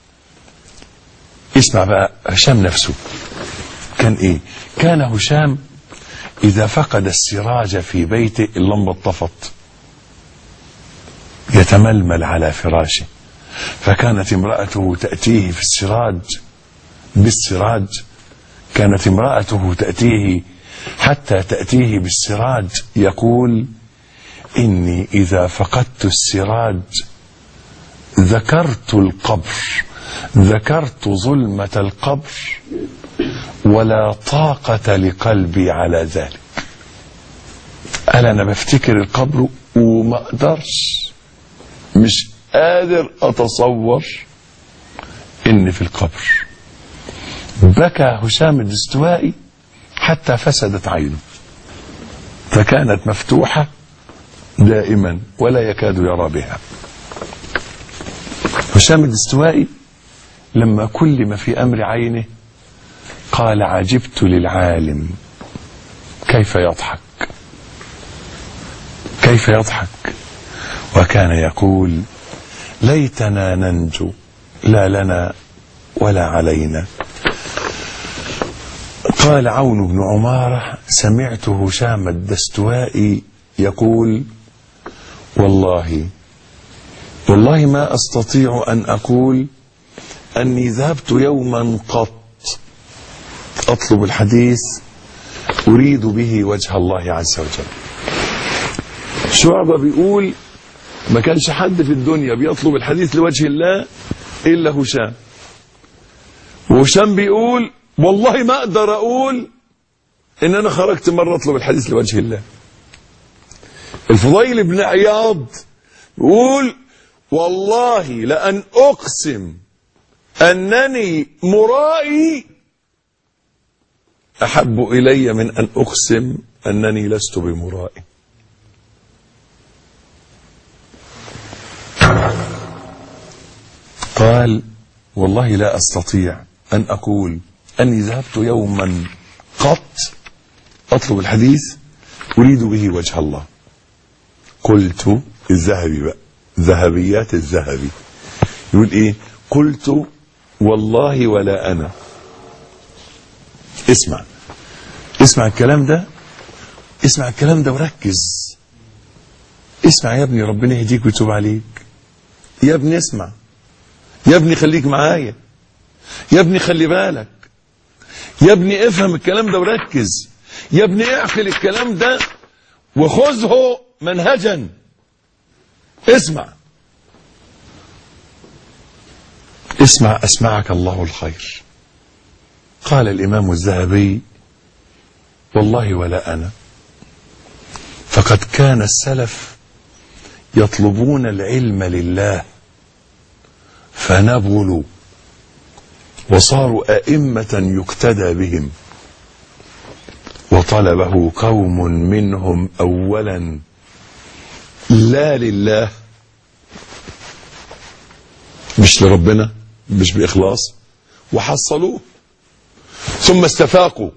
اسمع بقى هشام نفسه كان إيه؟ كان هشام إذا فقد السراج في بيته، اللمبة طفت، يتململ على فراشه، فكانت امرأته تأتيه في السراج بالسراج، كانت امرأته تأتيه حتى تأتيه بالسراج يقول: إني إذا فقدت السراج ذكرت القبر، ذكرت ظلمة القبر ولا طاقة لقلبي على ذلك. قال أنا بفتكر القبر وما أقدرش، مش قادر أتصور إن في القبر. بكى هشام الدستوائي حتى فسدت عينه، فكانت مفتوحة دائما ولا يكاد يرى بها. هشام الدستوائي لما كلم في أمر عينه قال: عجبت للعالم كيف يضحك، كيف يضحك. وكان يقول: ليتنا ننجو لا لنا ولا علينا. قال عون بن عمارة: سمعت هشام الدستوائي يقول: والله ما أستطيع أن أقول أني ذهبت يوما قط أطلب الحديث أريد به وجه الله عز وجل. شعبة بيقول ما كانش حد في الدنيا بيطلب الحديث لوجه الله إلا هشام، وهشام بيقول والله ما أقدر أقول إن أنا خرجت مرة أطلب الحديث لوجه الله. الفضيل بن عياض يقول: والله لأن أقسم أنني مرائي أحب إلي من أن أقسم أنني لست بمرائي. قال والله لا أستطيع أن أقول أني ذهبت يوما قط أطلب الحديث أريد به وجه الله. قلت الذهبي بقى، ذهبيات الذهبي يقول إيه؟ قلت والله ولا أنا. اسمع الكلام ده، اسمع الكلام ده وركز. اسمع يا ابني، ربنا يهديك ويتوب عليك. يا ابني اسمع، يا ابني خليك معايا، يا ابني خلي بالك، يا ابني افهم الكلام ده وركز، يا ابني اعقل الكلام ده وخذه منهجا. اسمع أسمعك الله الخير. قال الإمام الذهبي والله ولا أنا، فقد كان السلف يطلبون العلم لله فنبلوا وصاروا أئمة يقتدى بهم، وطلبه قوم منهم أولا لا لله، مش لربنا، مش بإخلاص، وحصلوه ثم استفاقوا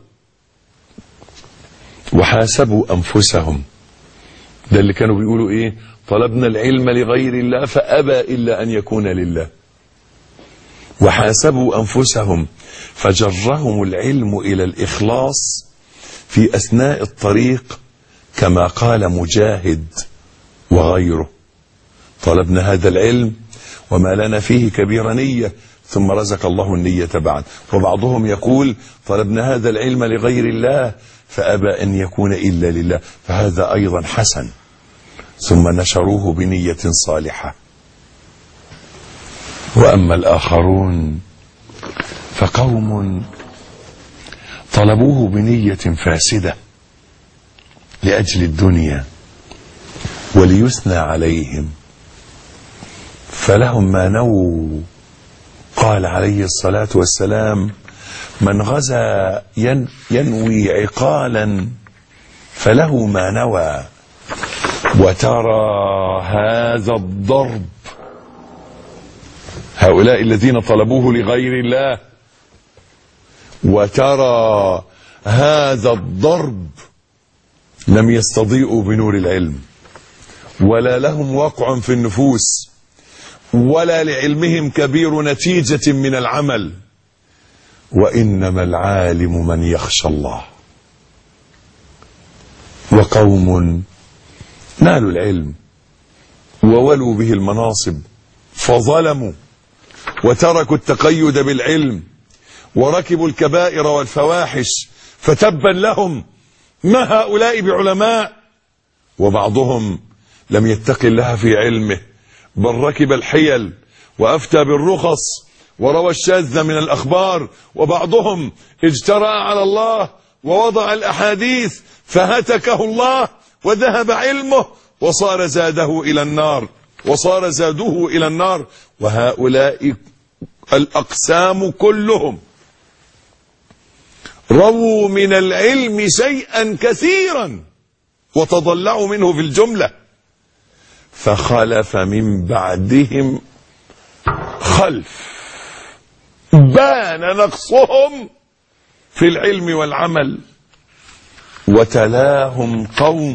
وحاسبوا أنفسهم. ده اللي كانوا بيقولوا إيه؟ طلبنا العلم لغير الله فأبى إلا أن يكون لله. وحاسبوا أنفسهم فجرهم العلم إلى الإخلاص في أثناء الطريق، كما قال مجاهد وغيره: طلبنا هذا العلم وما لنا فيه كبير نية، ثم رزق الله النية بعد. وبعضهم يقول: طلبنا هذا العلم لغير الله فأبى أن يكون إلا لله، فهذا أيضا حسن، ثم نشروه بنية صالحة. وأما الآخرون فقوم طلبوه بنية فاسدة لأجل الدنيا وليثنى عليهم، فلهم ما نووا. قال عليه الصلاة والسلام: من غزا ينوي عقالا فله ما نوى. وترى هذا الضرب، هؤلاء الذين طلبوه لغير الله، وترى هذا الضرب لم يستضيئوا بنور العلم، ولا لهم وقع في النفوس، ولا لعلمهم كبير نتيجة من العمل، وإنما العالم من يخشى الله. وقوم نالوا العلم وولوا به المناصب فظلموا وتركوا التقيد بالعلم وركبوا الكبائر والفواحش، فتبا لهم، ما هؤلاء بعلماء. وبعضهم لم يتق الله في علمه، بل ركب الحيل وأفتى بالرخص وروى الشاذ من الأخبار. وبعضهم اجترأ على الله ووضع الأحاديث فهتكه الله وذهب علمه وصار زاده إلى النار. وهؤلاء الأقسام كلهم رووا من العلم شيئا كثيرا وتضلعوا منه في الجملة، فخلف من بعدهم خلف بان نقصهم في العلم والعمل، وتلاهم قوم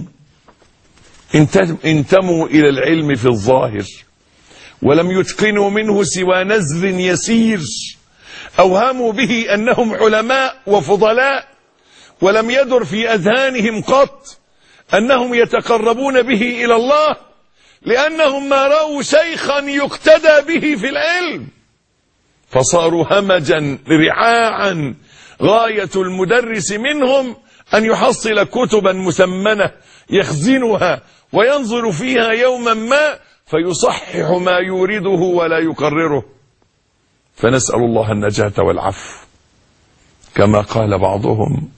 انتموا إلى العلم في الظاهر ولم يتقنوا منه سوى نزل يسير، أوهموا به أنهم علماء وفضلاء، ولم يدر في أذهانهم قط أنهم يتقربون به إلى الله، لأنهم ما رأوا شيخا يقتدى به في العلم، فصاروا همجا رعاعا. غاية المدرس منهم أن يحصل كتبا مثمنة يخزنها وينظر فيها يوما ما فيصحح ما يورده ولا يكرره. فنسأل الله النجاة والعفو. كما قال بعضهم: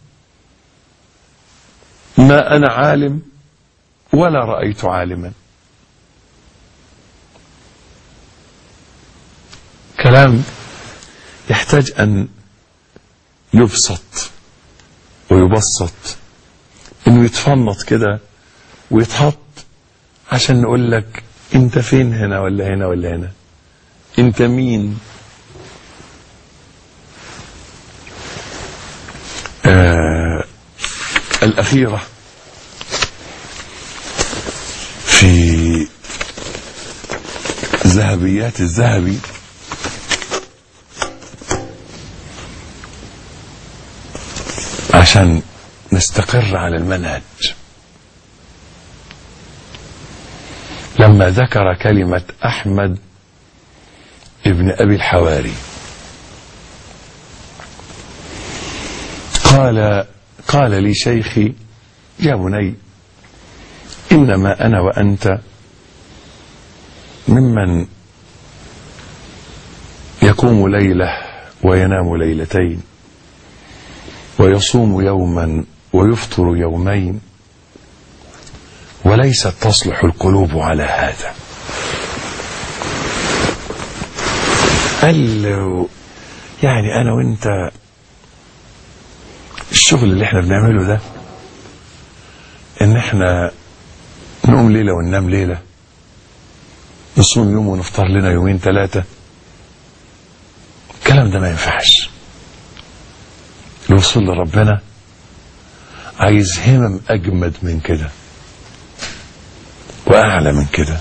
ما أنا عالم ولا رأيت عالما. كلام يحتاج أن يبسط ويبسط، انه يتفنط كده ويتحط عشان نقول لك انت فين، هنا ولا هنا ولا هنا، انت مين. الأخيرة في ذهبيات الذهبي عشان نستقر على المنهج. لما ذكر كلمة أحمد ابن أبي الحواري قال لي شيخي: يا بني، إنما أنا وأنت ممن يقوم ليلة وينام ليلتين ويصوم يوما ويفطر يومين، وليست تصلح القلوب على هذا. قال له: يعني أنا وأنت الشغل اللي احنا بنعمله ده، ان احنا نقوم ليلة وننام ليلة، نصوم يوم ونفطر لنا يومين ثلاثة، الكلام ده ما ينفعش. الوصول لربنا عايز همم أجمد من كده وأعلى من كده.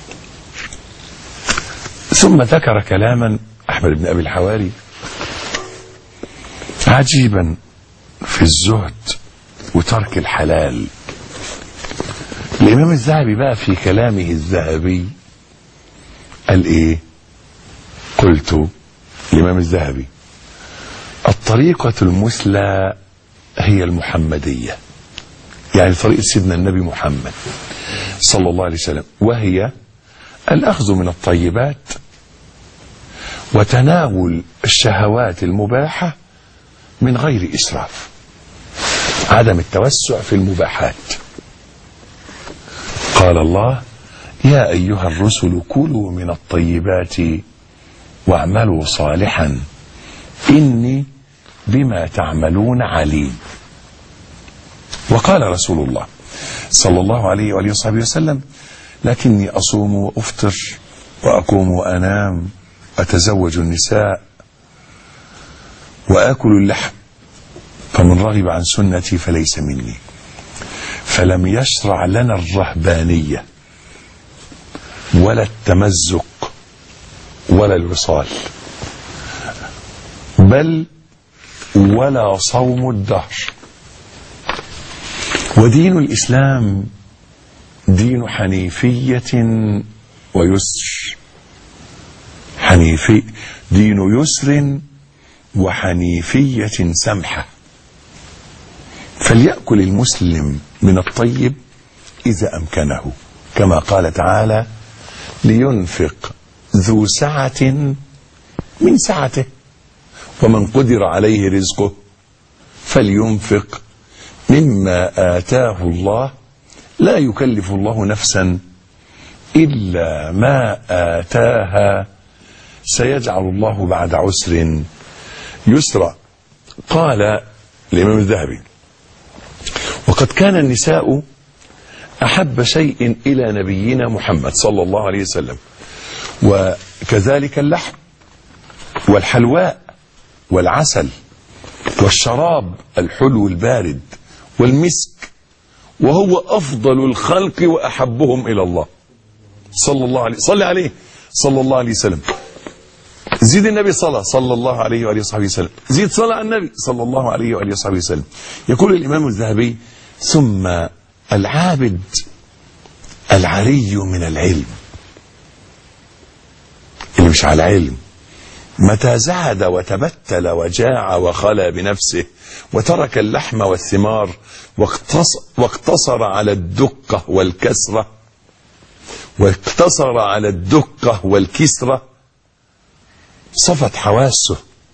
ثم ذكر كلاما أحمد بن أبي الحواري عجيبا في الزهد وترك الحلال. الإمام الذهبي بقى في كلامه الذهبي قال إيه؟ قلت الإمام الذهبي: الطريقة المثلى هي المحمدية، يعني طريقة سيدنا النبي محمد صلى الله عليه وسلم، وهي الأخذ من الطيبات وتناول الشهوات المباحة من غير إسراف، عدم التوسع في المباحات. قال الله: يا أيها الرسل كلوا من الطيبات واعملوا صالحا إني بما تعملون عليم. وقال رسول الله صلى الله عليه وآله وصحبه وسلم: لكني أصوم وأفطر وأقوم وأنام أتزوج النساء وآكل اللحم، فمن رغب عن سنتي فليس مني. فلم يشرع لنا الرهبانية ولا التمزق ولا الوصال، بل ولا صوم الدهر. ودين الإسلام دين حنيفية ويسر، دين يسر وحنيفية سمحة. فليأكل المسلم من الطيب إذا أمكنه، كما قال تعالى: لينفق ذو سعة من سعته ومن قدر عليه رزقه فلينفق مما آتاه الله لا يكلف الله نفسا إلا ما آتاها سيجعل الله بعد عسر يسرا. قال الإمام الذهبي: وقد كان النساء أحب شيء إلى نبينا محمد صلى الله عليه وسلم، وكذلك اللحم والحلواء والعسل والشراب الحلو البارد والمسك، وهو أفضل الخلق وأحبهم إلى الله صلى الله عليه صلى الله عليه وسلم. زيد النبي صلى الله عليه وآله وصحبه وسلم، زيد صلى على النبي صلى الله عليه وآله وصحبه وسلم. يقول الإمام الذهبي: ثم العابد العري من العلم، اللي مش على علم، متى زهد وتبتل وجاع وخلى بنفسه وترك اللحم والثمار واقتصر على الدقة والكسرة صفت حواسه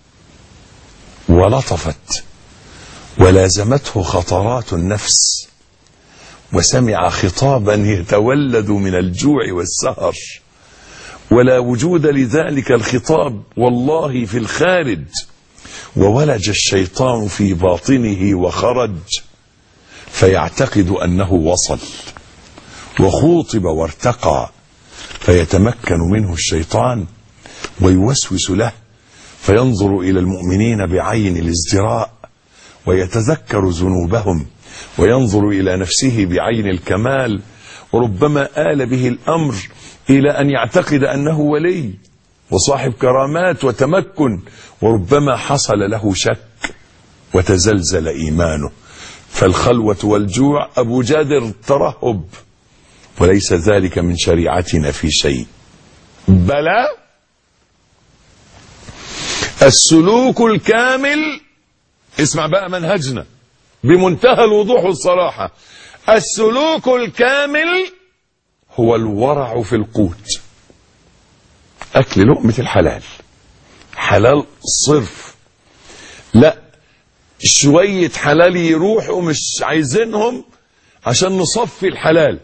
ولطفت ولازمته خطرات النفس، وسمع خطابا يتولد من الجوع والسهر، ولا وجود لذلك الخطاب والله في الخارج، وولج الشيطان في باطنه وخرج فيعتقد أنه وصل، وخوطب وارتقى فيتمكن منه الشيطان ويوسوس له، فينظر إلى المؤمنين بعين الازدراء ويتذكر ذنوبهم، وينظر إلى نفسه بعين الكمال، وربما آل به الأمر إلى أن يعتقد أنه ولي وصاحب كرامات وتمكن، وربما حصل له شك وتزلزل إيمانه. فالخلوة والجوع أبو جادر الترهب، وليس ذلك من شريعتنا في شيء، بلى السلوك الكامل. اسمع بقى منهجنا بمنتهى الوضوح والصراحة. السلوك الكامل هو الورع في القوت، أكل لقمة الحلال، حلال صرف، لا شوية حلال يروح ومش عايزينهم عشان نصفي الحلال.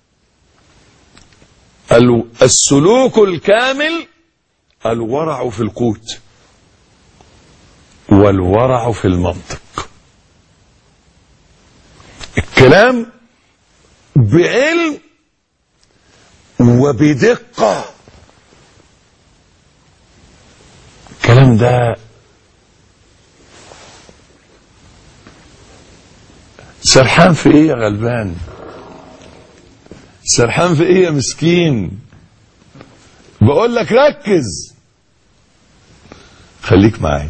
السلوك الكامل الورع في القوت والورع في المنطق، الكلام بعلم وبدقة. الكلام ده سرحان في ايه يا غلبان؟ سرحان في ايه يا مسكين؟ بقول لك ركز، خليك معايا.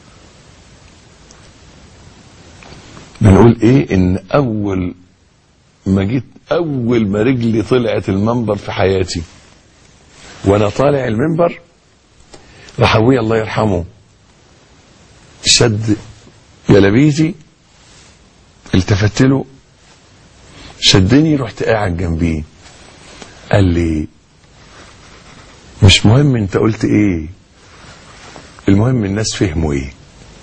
بنقول ايه؟ ان اول ما رجلي طلعت المنبر في حياتي، وانا طالع المنبر راح ابويا الله يرحمه شد جلابيتي، التفت له شدني، رحت قاعد جنبيه، قال لي مش مهم انت قلت ايه، المهم الناس فهموا ايه.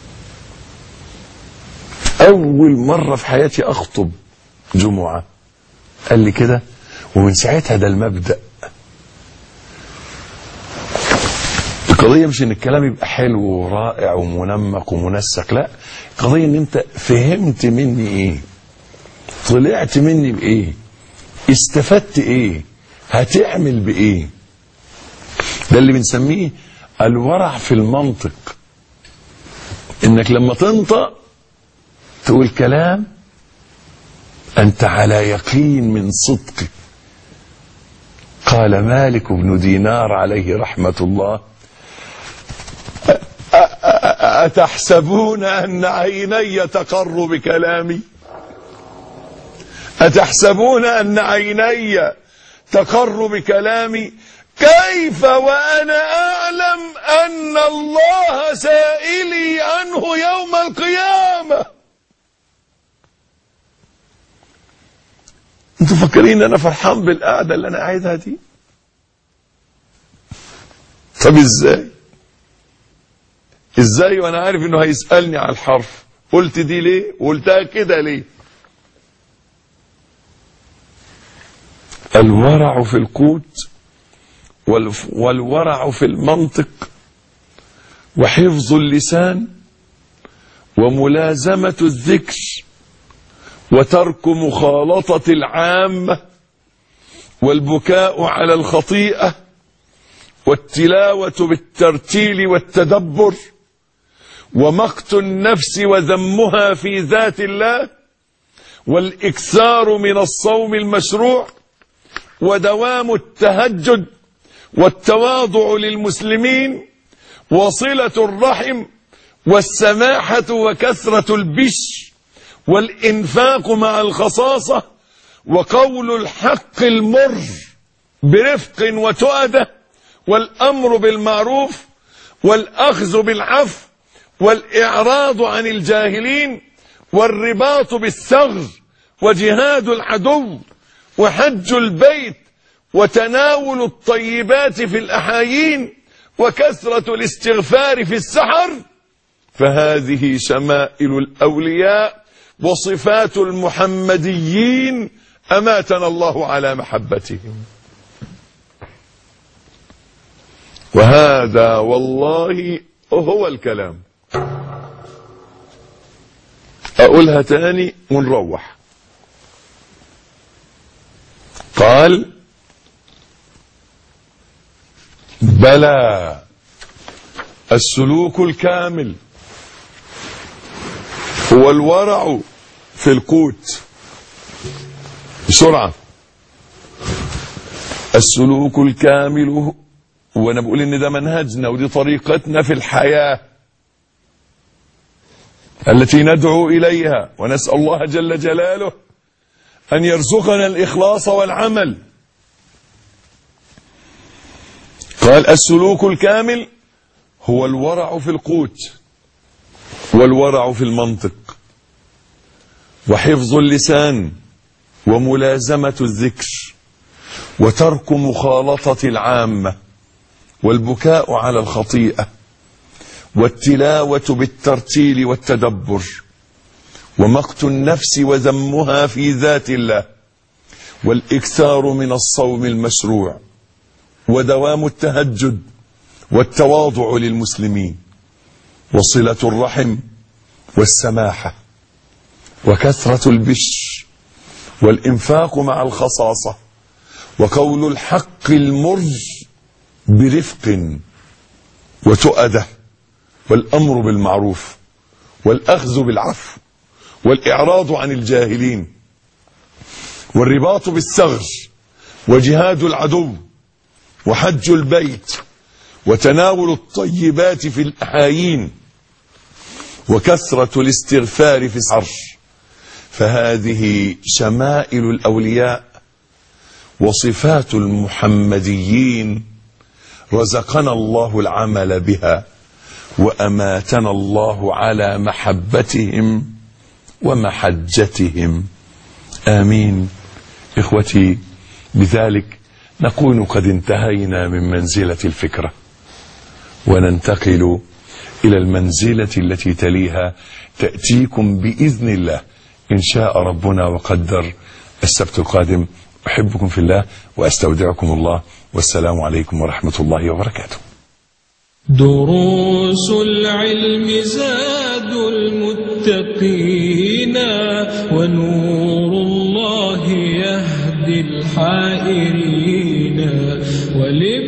اول مرة في حياتي اخطب جمعة قال لي كده، ومن ساعتها ده المبدأ. القضية مش ان الكلام يبقى حلو ورائع ومنمق ومنسق، لا، القضية ان انت فهمت مني ايه، طلعت مني بايه، استفدت ايه، هتعمل بايه. ده اللي بنسميه الورع في المنطق، انك لما تنطق تقول كلام انت على يقين من صدقه. قال مالك بن دينار عليه رحمة الله: أتحسبون أن عيني تقر بكلامي؟ أتحسبون أن عيني تقر بكلامي؟ كيف وأنا أعلم أن الله سائلي عنه يوم القيامة؟ انتوا فاكرين انا فرحان بالقعده اللي انا قاعدها دي؟ طب ازاي وانا عارف انه هيسالني على الحرف، قلت دي ليه وقلتها كده ليه؟ الورع في القوت والورع في المنطق وحفظ اللسان وملازمة الذكر وترك مخالطة العامة والبكاء على الخطيئة والتلاوة بالترتيل والتدبر ومقت النفس وذمها في ذات الله والإكثار من الصوم المشروع ودوام التهجد والتواضع للمسلمين وصلة الرحم والسماحة وكثرة البش والإنفاق مع الخصاصة وقول الحق المر برفق وتؤدة والأمر بالمعروف والأخذ بالعفو والإعراض عن الجاهلين والرباط بالثغر وجهاد العدو وحج البيت وتناول الطيبات في الأحايين وكثرة الاستغفار في السحر. فهذه شمائل الأولياء وصفات المحمديين أماتنا الله على محبتهم. وهذا والله هو الكلام. أقولها تاني ونروح. قال بلى السلوك الكامل هو الورع في القوت. بسرعة. السلوك الكامل، وانا بقول ان ده منهجنا ودي طريقتنا في الحياة التي ندعو اليها، ونسأل الله جل جلاله ان يرزقنا الاخلاص والعمل. قال السلوك الكامل هو الورع في القوت، والورع في المنطق، وحفظ اللسان، وملازمة الذكر، وترك مخالطة العامة، والبكاء على الخطيئة، والتلاوة بالترتيل والتدبر، ومقت النفس وذمها في ذات الله، والإكثار من الصوم المشروع، ودوام التهجد، والتواضع للمسلمين، وصلة الرحم، والسماحة، وكثرة البشر، والإنفاق مع الخصاصة، وقول الحق المر برفق وتؤدة، والأمر بالمعروف، والأخذ بالعفو، والإعراض عن الجاهلين، والرباط بالثغر، وجهاد العدو، وحج البيت، وتناول الطيبات في الأحايين، وكثرة الاستغفار في السحر. فهذه شمائل الأولياء وصفات المحمديين، رزقنا الله العمل بها، وأماتنا الله على محبتهم ومحجتهم. آمين. إخوتي، بذلك نكون قد انتهينا من منزلة الفكرة، وننتقل إلى المنزلة التي تليها، تأتيكم بإذن الله إن شاء ربنا وقدر السبت القادم. أحبكم في الله وأستودعكم الله، والسلام عليكم ورحمة الله وبركاته. دروس العلم زاد المتقين، ونور الله يهدي الحائرين،